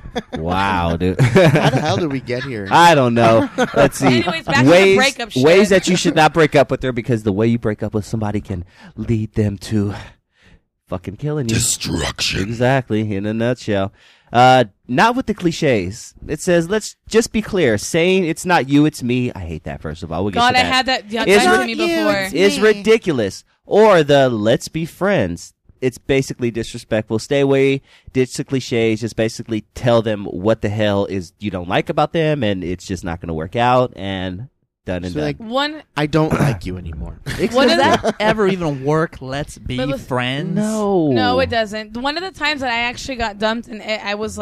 Wow, dude. How the hell did we get here? I don't know. Let's see. Anyways, back to the breakup shit. Ways that you should not break up with her, because the way you break up with somebody can lead them to fucking killing you. Destruction. Exactly, in a nutshell. Not with the cliches. It says, let's just be clear. Saying it's not you, it's me. I hate that, first of all. We'll get God, to I that. had that done It's to ri- me before. It's ridiculous. Or the let's be friends. It's basically disrespectful. Stay away. Ditch the cliches. Just basically tell them what the hell is you don't like about them, and it's just not going to work out. And Done and So, done. like, One. I don't like you anymore. Does that ever even work? Let's be friends. No, it doesn't. One of the times that I actually got dumped, and I was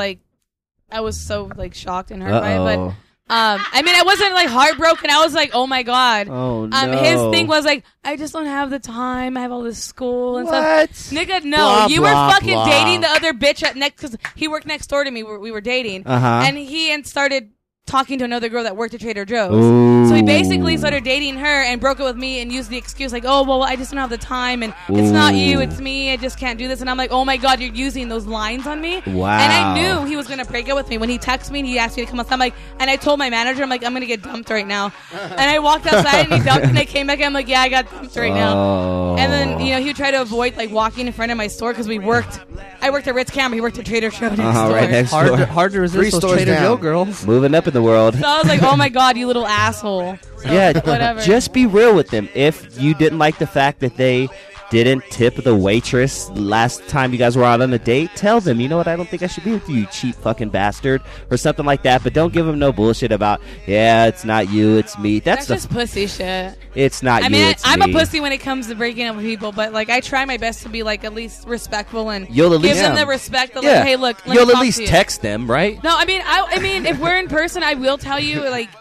so like shocked and hurt by it. But I mean, I wasn't like heartbroken. I was like, oh my god. Oh no. His thing was like, I just don't have the time. I have all this school and What? stuff. Nigga, no, Blah, you blah, were fucking blah. dating the other bitch at next because he worked next door to me. We were dating, and he started talking to another girl that worked at Trader Joe's. Ooh. So he basically started dating her and broke it with me and used the excuse like, oh, well, I just don't have the time and it's not you, it's me. I just can't do this. And I'm like, oh my God, you're using those lines on me. Wow. And I knew he was going to break up with me. When he texted me and he asked me to come outside, I'm like, and I told my manager, I'm like, I'm going to get dumped right now. And I walked outside and he dumped and I came back and I'm like, yeah, I got dumped right now. And then, he would try to avoid like walking in front of my store because I worked at Ritz Camera. He worked at Trader Joe next door. Right next door. Hard to resist those Trader Joe girls. Moving up in the world. So I was like, oh my God, you little asshole. So, Yeah, whatever. just be real with them. If you didn't like the fact that they didn't tip the waitress last time you guys were out on a date, tell them, you know what, I don't think I should be with you, you cheap fucking bastard, or something like that. But don't give them no bullshit about, yeah, it's not you, it's me. That's just pussy shit. It's not I mean, you, it's I'm me. a pussy when it comes to breaking up with people, but like I try my best to be like at least respectful and You'll at give least- them Yeah. the respect. Of, Yeah. like, hey, look, let me You'll at talk least to you. text them, right? No, I mean, if we're in person, I will tell you, like,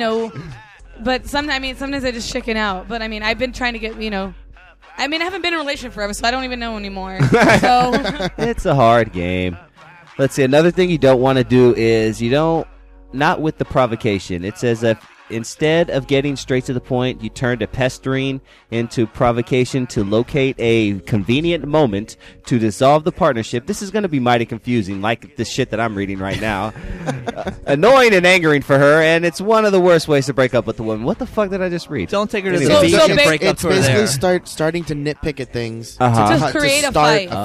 But sometimes I just chicken out. But I mean, I've been trying to get, I mean, I haven't been in a relationship forever, so I don't even know anymore. So It's a hard game. Let's see, another thing you don't want to do is not with the provocation. It says if instead of getting straight to the point, you turn to pestering into provocation to locate a convenient moment to dissolve the partnership. This is going to be mighty confusing, like the shit that I'm reading right now. Annoying and angering for her, and it's one of the worst ways to break up with a woman. What the fuck did I just read? Don't take her to Anyway. the beach and break up It's to her basically there. starting to nitpick at things. Uh-huh. Just create a start fight.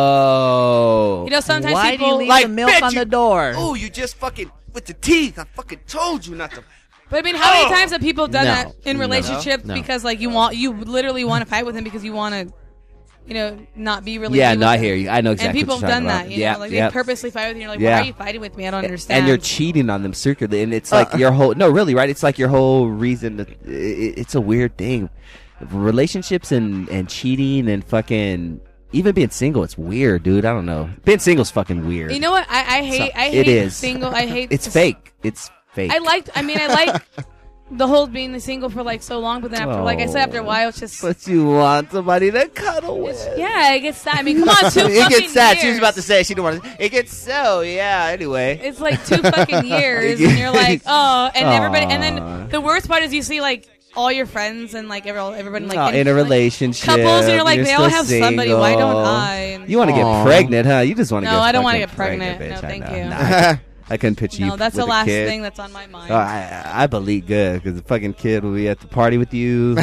Oh. Sometimes Why people do you leave Like, the milk bitch, on you- the door? Oh, you just fucking with the teeth. I fucking told you not to. But I mean, how many times have people done No. that in No. relationships No. because like you literally want to fight with him because you want to, not be really. Yeah, be no, with I him. hear you. I know exactly And people what have you're done talking that. about. Yeah, Like yeah. they purposely fight with you. You're like, Yeah. why are you fighting with me? I don't understand. And you're cheating on them secretly, and it's like your whole right? It's like your whole reason. It's a weird thing. Relationships and cheating and fucking even being single. It's weird, dude. I don't know. Being single's fucking weird. You know what? I hate. I it hate is single. I hate. It's fake. It's fake. I like the whole being single for like so long, but then after, like I said, after a while, it's just. But you want somebody to cuddle with. Yeah, it gets sad. I mean, come on, 2 It fucking gets sad. years. She was about to say it. She didn't want to. It gets so. Yeah. Anyway. It's like 2 fucking years, and you're like, oh, and everybody, and then the worst part is you see like all your friends and like everybody like in a relationship, couples, and you're like, they all still have somebody. Why don't single. I? And You want to get pregnant, huh? You just want to No, get. I don't want wanna to get pregnant. bitch. No, I thank know. you. Nah, I couldn't picture you. No, that's with the a last kid. thing that's on my mind. I believe good because the fucking kid will be at the party with you.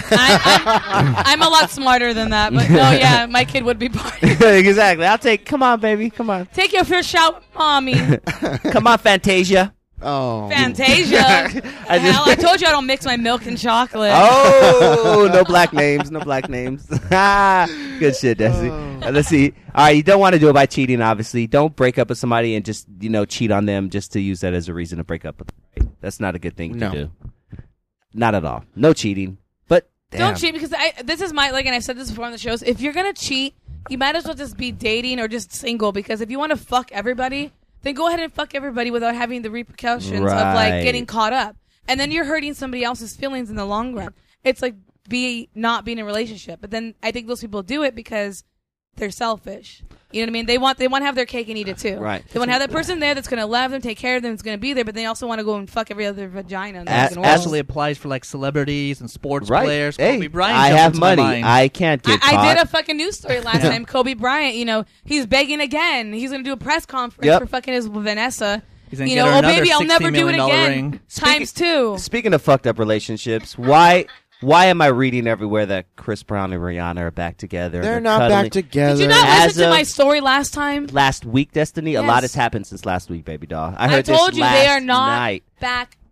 I'm a lot smarter than that, but no, yeah, my kid would be partying. Exactly. Come on, baby. Come on. Take your first shot, mommy. Come on, Fantasia. Oh. Fantasia. Hell, I told you I don't mix my milk and chocolate. Oh, no black names. No black names. Good shit, Desi. Let's see. All right, you don't want to do it by cheating, obviously. Don't break up with somebody and just, cheat on them just to use that as a reason to break up with them. Right? That's not a good thing to do. Not at all. No cheating. But damn. Don't cheat because this is my, and I've said this before on the shows, if you're going to cheat, you might as well just be dating or just single, because if you want to fuck everybody, then go ahead and fuck everybody without having the repercussions of like getting caught up. And then you're hurting somebody else's feelings in the long run. It's like not being in a relationship. But then I think those people do it because they're selfish. You know what I mean? They want to have their cake and eat it too. Right. They want to have that person there that's going to love them, take care of them, that's going to be there, but they also want to go and fuck every other vagina in the fucking world. Actually applies for like celebrities and sports players. Hey, Kobe Bryant. I jumps have into my money. mind. I can't get caught. I did a fucking news story last time. Kobe Bryant, he's begging again. He's going to do a press conference for fucking his Vanessa. He's gonna get her another baby, I'll never do it $60 million again. ring. Times 2. Speaking of fucked up relationships, why am I reading everywhere that Chris Brown and Rihanna are back together? They're not back together. Did you not listen to my story last time? Last week, Destiny? A lot Yes. has happened since last week, baby doll. I heard told this you last they are not night. back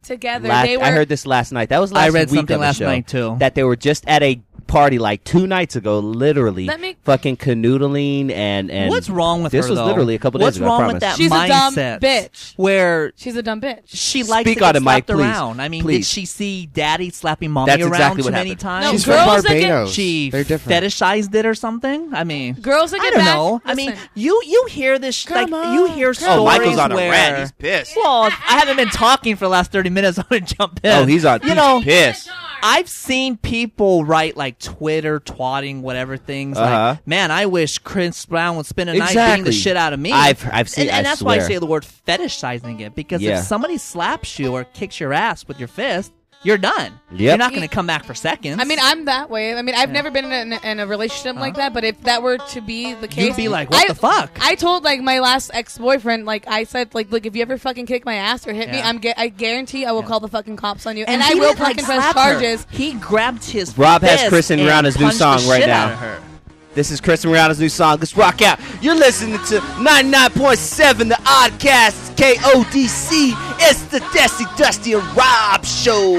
together. I They were. heard this last night. That was last I read week something on the last show, night, too. That they were just at a party like 2 nights ago, literally fucking canoodling and what's wrong with this her? was though? literally a couple days What's ago. I wrong promise. with that She's a dumb mindset? bitch. Where She's a dumb bitch. she likes Speak to on get it, Mike, slapped please. around. I mean, Please. did she see Daddy slapping Mommy That's around exactly too what many happened. times? No, She's girls from that get- Barbados. She They're different. fetishized it or something. I mean, Girls that I get don't back. know. I mean, Listen. you hear this you hear stories Oh, Michael's on a where rant. He's pissed. well, I haven't been talking for the last 30 minutes. I'm gonna jump in. Oh, he's pissed. I've seen people write like Twitter, twatting, whatever things. Uh-huh. Like, man, I wish Chris Brown would spend a night beating Exactly. the shit out of me. I've seen. and I that's why I swear. say the word fetishizing it, because Yeah. if somebody slaps you or kicks your ass with your fist, you're done. Yep. You're not going to come back for seconds. I mean, I'm that way. I mean, I've never been in a relationship like that, but if that were to be the case, You'd be like, what the fuck? I told like my last ex-boyfriend, like I said, like, look, if you ever fucking kick my ass or hit me, I guarantee I will call the fucking cops on you, and I he will didn't, like, fucking press slap her. charges. He grabbed his Rob has fist Chris and and Rihanna's new punched the song right shit now. out of her. This is Chris and Rihanna's new song. Let's rock out. You're listening to 99.7 The Oddcast. It's KODC. It's the Dusty and Rob Show.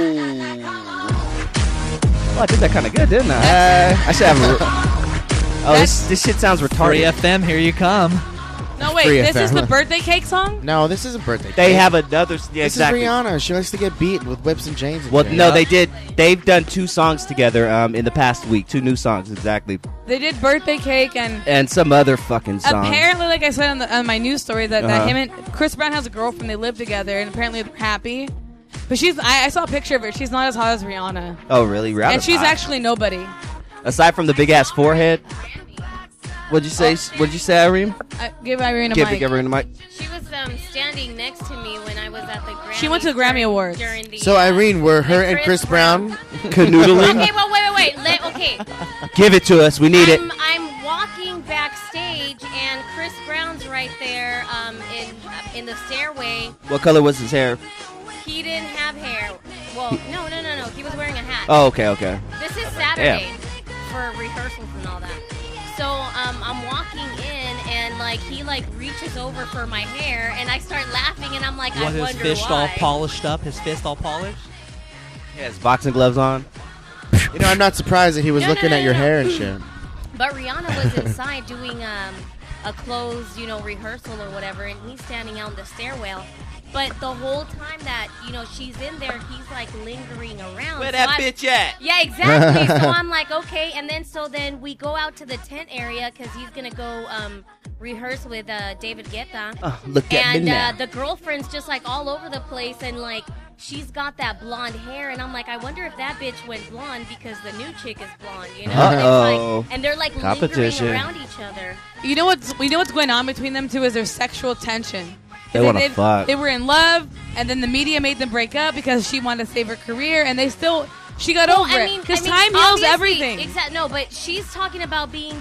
Oh, I did that kind of good, didn't I? I should have a... this shit sounds retarded. 3FM, here you come. No, wait, Free this is FM. the birthday cake song? No, this isn't birthday. They cake. have another... Yeah, This exactly. is Rihanna. She likes to get beat with whips and chains. And Well, shit. no, they did. They've done 2 songs together in the past week. 2 new songs, exactly. They did birthday cake and And some other fucking song. apparently, like I said on my news story, that Uh-huh. him and Chris Brown has a girlfriend. They live together, and apparently they're happy. But I saw a picture of her. She's not as hot as Rihanna, Oh, really? Rihanna's and she's hot. actually nobody. Aside from the big-ass forehead. What'd you say? What'd you say, Irene? Give Irene a Give mic. Irene a mic. She was standing next to me when I was at the Grammy. She went to the Grammy Awards. During the, So Irene, were her and Chris Brown Canoodling? Okay, well, wait. Okay. Give it to us. We need it. I'm walking backstage, and Chris Brown's right there in the stairway. What color was his hair? He didn't have hair. Well, no. He was wearing a hat. Oh, okay. This is Saturday for rehearsals and all that. So I'm walking in, and like he like reaches over for my hair, and I start laughing, and I'm like, I Was wonder his fist why. all polished up? His fist all polished? He has boxing gloves on. You know, I'm not surprised that he was No, looking no, at your no. hair and shit. But Rihanna was inside doing a closed, rehearsal or whatever, and he's standing out in the stairwell. But the whole time that, she's in there, he's like lingering around. Where that bitch at? Yeah, exactly. So I'm like, okay. And then we go out to the tent area because he's going to go rehearse with David Guetta. Oh, look at me now. And the girlfriend's just like all over the place, and like she's got that blonde hair, and I'm like, I wonder if that bitch went blonde because the new chick is blonde, Uh-oh. And they're like Competition. lingering around each other. We know what's going on between them two is there's sexual tension. They wanna fuck. They were in love, and then the media made them break up because she wanted to save her career, and she got over it because time heals obviously, everything. Exactly. No, but she's talking about being,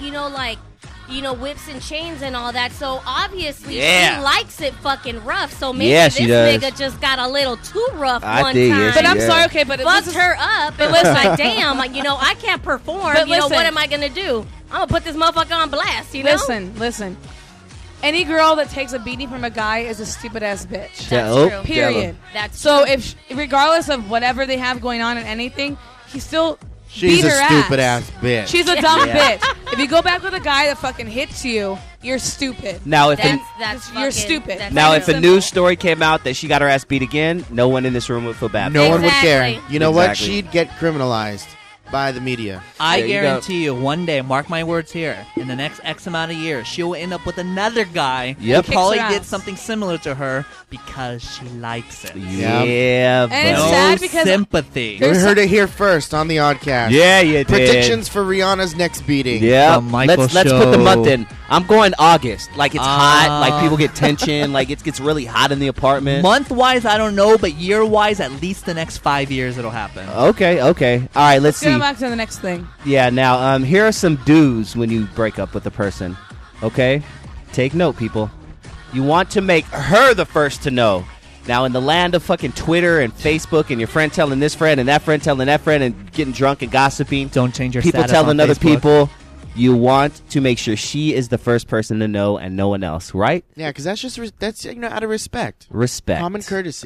whips and chains and all that. So obviously Yeah. she likes it fucking rough. So maybe Yeah, this she does. nigga just got a little too rough I one think, time. yeah, But I'm yeah. sorry, okay, but Fucked her up. But listen. like, damn, I can't perform. But What listen. am I gonna do? I'm gonna put this motherfucker on blast. You know? Listen. Any girl that takes a beating from a guy is a stupid ass bitch. That's Yeah, true. Period. That's So true. regardless of whatever they have going on in anything, he still She's beat a her stupid ass. ass bitch. She's a dumb Yeah. bitch. If you go back with a guy that fucking hits you, you're stupid. Now, if That's You're fucking- stupid. that's now true. if a news story came out that she got her ass beat again, no one in this room would feel bad. No one would care. Exactly. You know what? Exactly. She'd get criminalized by the media. I There you go. guarantee you, one day, mark my words here, in the next X amount of years, she will end up with another guy Yep. who probably Kicks her did ass. something similar to her because she likes it. Yeah, And it's but- sad No because sympathy. You heard it here first on the Oddcast. Yeah, you did. Predictions for Rihanna's next beating. Yeah, The Michael let's put the Show. month in. I'm going August. Like it's hot. Like Ah. people get tension. Like it gets really hot in the apartment. Month-wise, I don't know, but year-wise, at least the next 5 years it'll happen. Okay. All right. Let's Go see. back to the next thing. Yeah. Now, here are some do's when you break up with a person. Okay, take note, people. You want to make her the first to know. Now, in the land of fucking Twitter and Facebook, and your friend telling this friend and that friend telling that friend, and getting drunk and gossiping, Don't change your people status telling on other Facebook. people. You want to make sure she is the first person to know and no one else, right? Yeah, because that's just out of respect, Respect. common courtesy.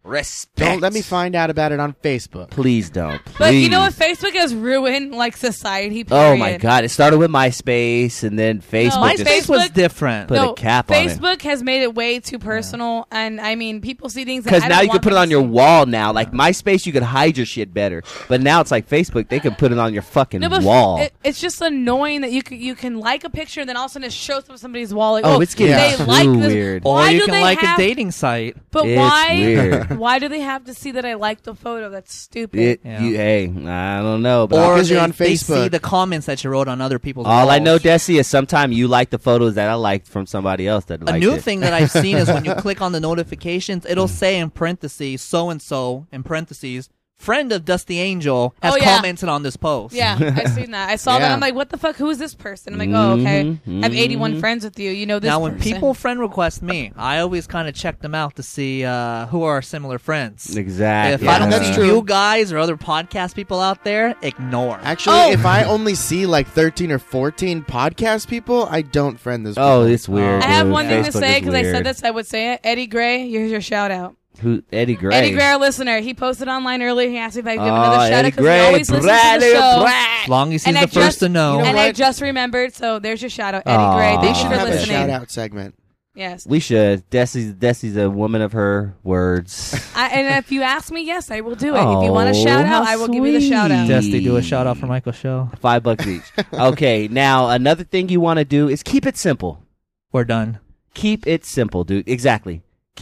Respect. Don't let me find out about it on Facebook. Please don't. Please. But you know what? Facebook has ruined like society. Period. Oh my God! It started with MySpace, and then Facebook. No, MySpace was different. Put a cap on it. Facebook has made it way too personal, and I mean, people see things because now you can put it on your wall. Now, like MySpace, you could hide your shit better, but now it's like Facebook. They can put it on your fucking wall. It's just annoying that you can like a picture and then all of a sudden it shows up on somebody's wall. Like, it's getting they like this. weird. Or Why you do can they like have, a dating site. But It's why? weird. Why do they have to see that I liked the photo? That's stupid. Hey, I don't know. But Or because you're on they see Facebook. the comments that you wrote on other people's all walls. I know, Desi, is sometimes you like the photos that I liked from somebody else that liked A new it. thing that I've seen is when you click on the notifications, it'll say in parentheses, so-and-so, in parentheses, friend of Dusty Angel has commented on this post. Yeah, I've seen that. I saw that. I'm like, what the fuck? Who is this person? I'm like, oh, okay. I have 81 friends with you. You know this Now, when person. people friend request me, I always kind of check them out to see who are similar friends. Exactly. If I don't That's see true. you guys or other podcast people out there, ignore. Actually, if I only see like 13 or 14 podcast people, I don't friend those people. Oh, it's weird. I have dude. one thing to Facebook say is because I said weird. this. I would say it. Eddie Gray, here's your shout out. Who? Eddie Gray. Eddie Gray, our listener. He posted online earlier. He asked me if I could give Oh, another shout Eddie out because he Gray, always listens to the show. As long as he's And the I first just- to know. And I what? just remembered. So there's your shout out, Eddie Gray. Aw. They Thank should you for have a listening. shout out segment. Yes. We should. Desi's a woman of her words. And if you ask me, yes, I will do it. If you want a shout how out, I will give you the shout out. Dusty, do a shout out for Michael's show. $5 each. Okay, now another thing you want to do is keep it simple. We're done. Keep it simple, dude. Exactly.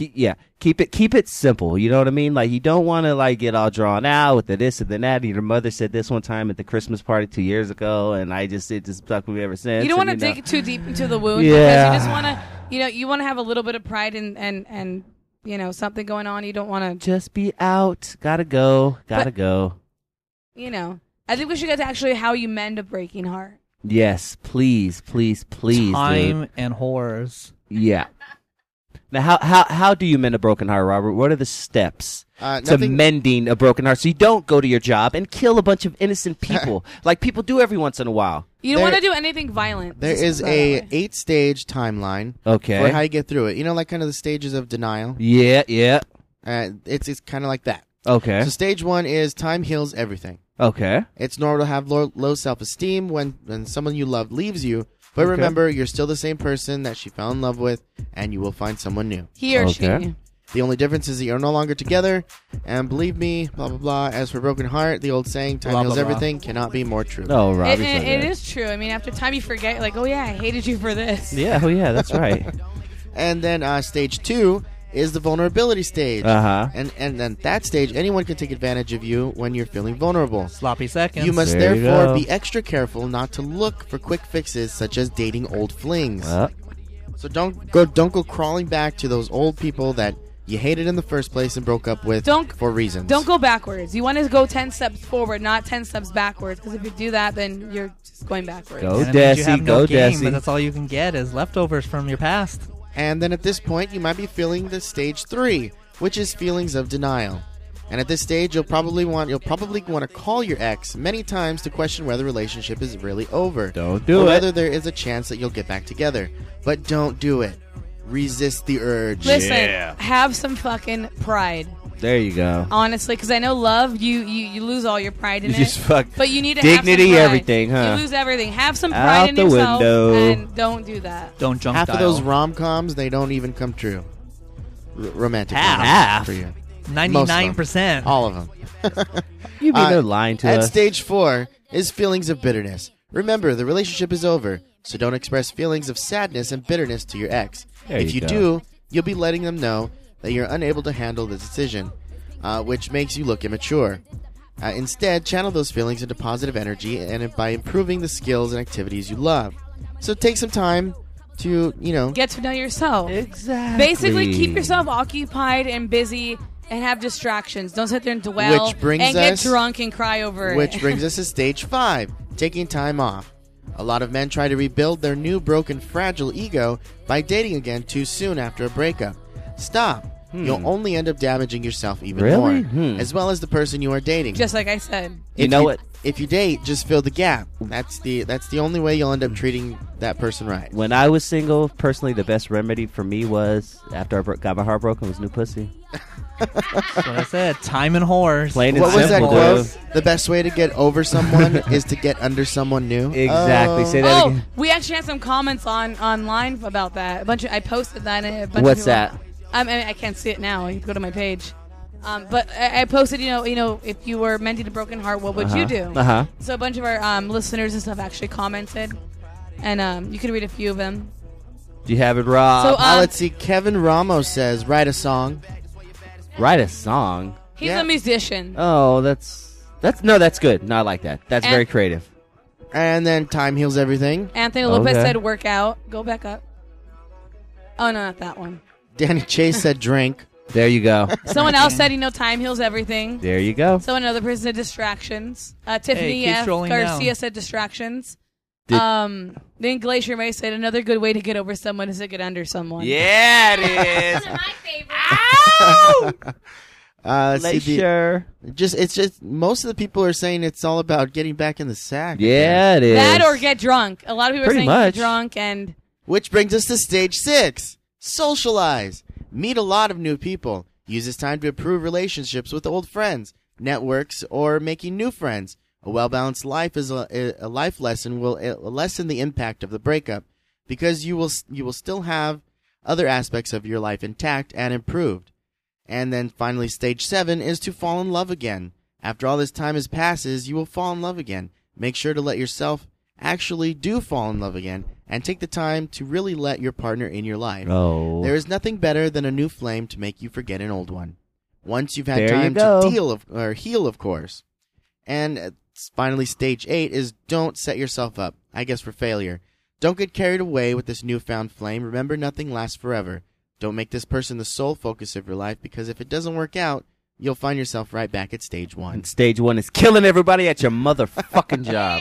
Keep it simple. You know what I mean? Like you don't want to like get all drawn out with the this and the that. Your mother said this one time at the Christmas party 2 years ago, and it just stuck with me ever since. You don't want to and, you know, dig too deep into the wound Yeah. because you just want to, you want to have a little bit of pride and something going on. You don't want to just be out. Gotta go. But- go. I think we should get to actually how you mend a breaking heart. Yes, please, Time dude. and horrors. Yeah. Now, how do you mend a broken heart, Robert? What are the steps to Nothing- mending a broken heart so you don't go to your job and kill a bunch of innocent people like people do every once in a while? You don't want to do anything violent. There is a 8-stage timeline Okay. for how you get through it. You know, like kind of the stages of denial. Yeah. It's kind of like that. Okay. So stage 1 is time heals everything. Okay. It's normal to have low self-esteem when someone you love leaves you. But Okay. remember, you're still the same person that she fell in love with, and you will find someone new. He or she. The only difference is that you're no longer together, and believe me, blah, blah, blah. As for broken heart, the old saying, time Blah, heals blah, blah. everything, cannot be more true. No, Robbie said It that. is true. I mean, after time, you forget. Like, oh yeah, I hated you for this. Yeah. Oh yeah. That's right. And then stage 2 is the vulnerability stage. Uh-huh. And then that stage, anyone can take advantage of you when you're feeling vulnerable. Sloppy seconds. You must There you therefore go. be extra careful not to look for quick fixes such as dating old flings. So don't go crawling back to those old people that you hated in the first place and broke up with for reasons. Don't go backwards. You want to go 10 steps forward, not 10 steps backwards. Because if you do that, then you're just going backwards. Go, And it means you Desi, have no go, game, Desi. but that's all you can get is leftovers from your past. And then at this point, you might be feeling the stage 3, which is feelings of denial. And at this stage, you'll probably want to call your ex many times to question whether the relationship is really over. Don't do or it. whether there is a chance that you'll get back together. But don't do it. Resist the urge. Listen, have some fucking pride. There you go. Honestly, because I know love, you lose all your pride in You it. just fuck but you need to dignity, have some pride. everything, huh? You lose everything. Have some Out pride in the yourself, window. and don't do that. Don't jump Half dial. of those rom-coms, they don't even come true. Romantic Half. rom-coms Half. for you. 99%. All of them. You mean they're lying to At us? stage 4 is feelings of bitterness. Remember, the relationship is over, so don't express feelings of sadness and bitterness to your ex. There if you you go. do, you'll be letting them know that you're unable to handle the decision, which makes you look immature. Instead, channel those feelings into positive energy and by improving the skills and activities you love. So take some time to, Get to know yourself. Exactly. Basically, keep yourself occupied and busy and have distractions. Don't sit there and dwell Which brings and get us- drunk and cry over it. Which brings us to stage 5, taking time off. A lot of men try to rebuild their new broken, fragile ego by dating again too soon after a breakup. Stop. You'll only end up damaging yourself even Really? more, as well as the person you are dating. Just like I said. You know what? If you date, just fill the gap. That's the only way you'll end up treating that person right. When I was single, personally, the best remedy for me was, after I got my heart broken, was new pussy. That's what I said. Time and whores. Plain and What was that simple, quote? dude. The best way to get over someone is to get under someone new. Exactly. Say that again. We actually had some comments online about that. I posted that. And a bunch What's of people, that? I mean, I can't see it now. You can go to my page. But I posted, you know, if you were mending a broken heart, what would you do? Uh-huh. So a bunch of our listeners and stuff actually commented, and you can read a few of them. Do you have it, Rob? So, let's see. Kevin Ramos says, write a song. Write a song? He's a musician. Oh, that's good. No, I like that. That's very creative. And then time heals everything. Anthony Lopez said, work out. Go back up. Oh, no, not that one. Danny Chase said, drink. There you go. Someone else said, time heals everything. There you go. So another person said distractions. Tiffany F. Garcia said distractions. Then Glacier May said another good way to get over someone is to get under someone. Yeah, it is. My favorite. Glacier. It's just most of the people are saying it's all about getting back in the sack. Yeah, it is. That or get drunk. A lot of people are saying much. get drunk and... Which brings us to stage 6. Socialize. Meet a lot of new people. Use this time to improve relationships with old friends, networks, or making new friends. A well-balanced life is a life lesson will lessen the impact of the breakup because you will still have other aspects of your life intact and improved. And then finally, stage 7 is to fall in love again. After all this time has passes, you will fall in love again. Make sure to let yourself actually do fall in love again and take the time to really let your partner in your life. Oh. There is nothing better than a new flame to make you forget an old one. Once you've had There you time to go. heal, of course. And finally, stage 8 is don't set yourself up, I guess, for failure. Don't get carried away with this newfound flame. Remember, nothing lasts forever. Don't make this person the sole focus of your life, because if it doesn't work out, you'll find yourself right back at stage 1. And stage 1 is killing everybody at your motherfucking job.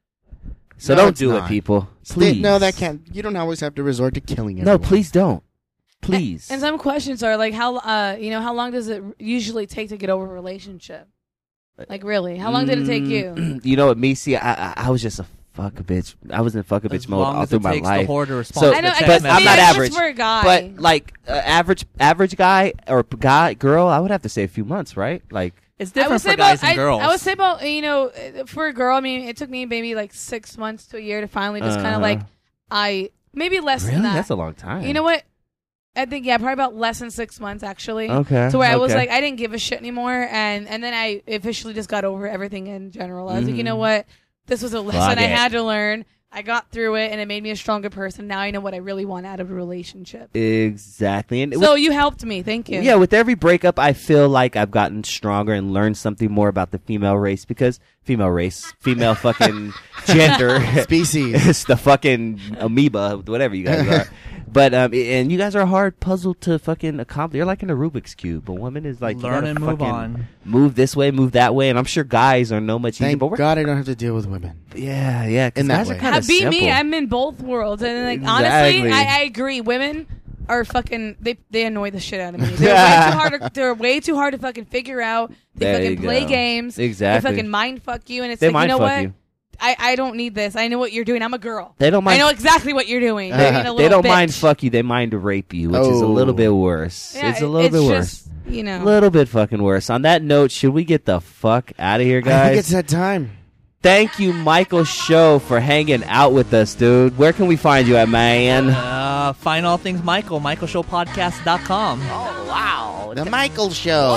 So No, don't it's do not. it, people. Please. No, that can't. You don't always have to resort to killing everyone. No, please don't. Please. And some questions are like, how long does it usually take to get over a relationship? Like, really? How long did it take you? You know what, me? See, I was just a fuck a bitch. I was in fuck a bitch mode long all as through it my takes the life. whore to respond So, to the text but message. I'm not That's average. for a guy. But like average guy or girl, I would have to say a few months, right? Like it's different for guys and girls. I would say about, for a girl, I mean, it took me maybe like 6 months to a year to finally just kind of like, maybe less really, than that. that's a long time. You know what? I think, probably about less than 6 months, actually. Okay. So where I was okay. like, I didn't give a shit anymore, and then I officially just got over everything in general. I was like, you know what? This was a lesson I had to learn. I got through it, and it made me a stronger person. Now I know what I really want out of a relationship. Exactly. And So you helped me. Thank you. Yeah, with every breakup, I feel like I've gotten stronger and learned something more about the female race because female fucking gender. Species. It's the fucking amoeba, whatever you guys are. But, and you guys are a hard puzzle to fucking accomplish. You're like in a Rubik's Cube. A woman is like, learn you and gotta move fucking on. Move this way, move that way. And I'm sure guys are no much easier. Thank But we're, God I don't have to deal with women. yeah. 'Cause In that guys way. are kind of Be simple. me. I'm in both worlds, and like Exactly. honestly, I agree. Women are fucking. They annoy the shit out of me. They're way too hard to fucking figure out. They There fucking you play go. games. Exactly. They fucking mind fuck you, and it's They like, you know mind fuck what? you. I don't need this. I know what you're doing. I'm a girl. They don't mind- I know exactly what you're doing. You're being a They little don't mind bitch. fuck you. They mind to rape you, which is a little bit worse. Yeah, it's a little bit worse. just, you know. A little bit fucking worse. On that note, should we get the fuck out of here, I guys? think it's that time. Thank you, Michael Show, for hanging out with us, dude. Where can we find you at, man? Find all things Michael, michaelshowpodcast.com. Oh, wow. The Michael Show.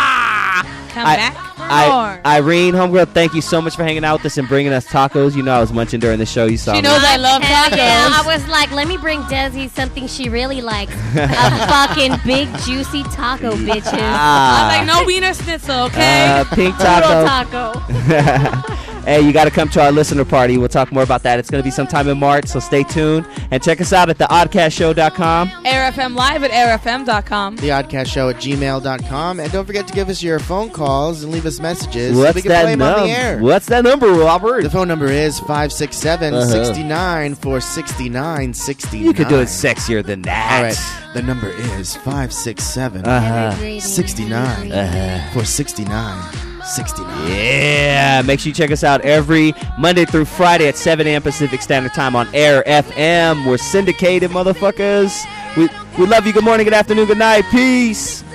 Come back for more. Irene, homegirl, thank you so much for hanging out with us and bringing us tacos. You know I was munching during the show. You saw She me. knows I love Hell tacos. yeah, I was like, let me bring Desi something she really likes. A fucking big, juicy taco, bitches. Ah. I was like, no wiener schnitzel, okay? Pink Puro taco. taco. Hey, you got to come to our listener party. We'll talk more about that. It's going to be sometime in March, so stay tuned. And check us out at theoddcastshow.com. AirFM Live at airfm.com. TheOddcastShow@gmail.com. And don't forget to give us your phone calls and leave us messages so we What's can play that them on the number? air. What's that number, Robert? The phone number is 567-69-469-69. You could do it sexier than that. All right. The number is 567 Uh-huh. 69 Uh-huh. 469 69. Yeah, make sure you check us out every Monday through Friday at 7 a.m. Pacific Standard Time on Air FM. We're syndicated, motherfuckers. We love you. Good morning, good afternoon, good night. Peace.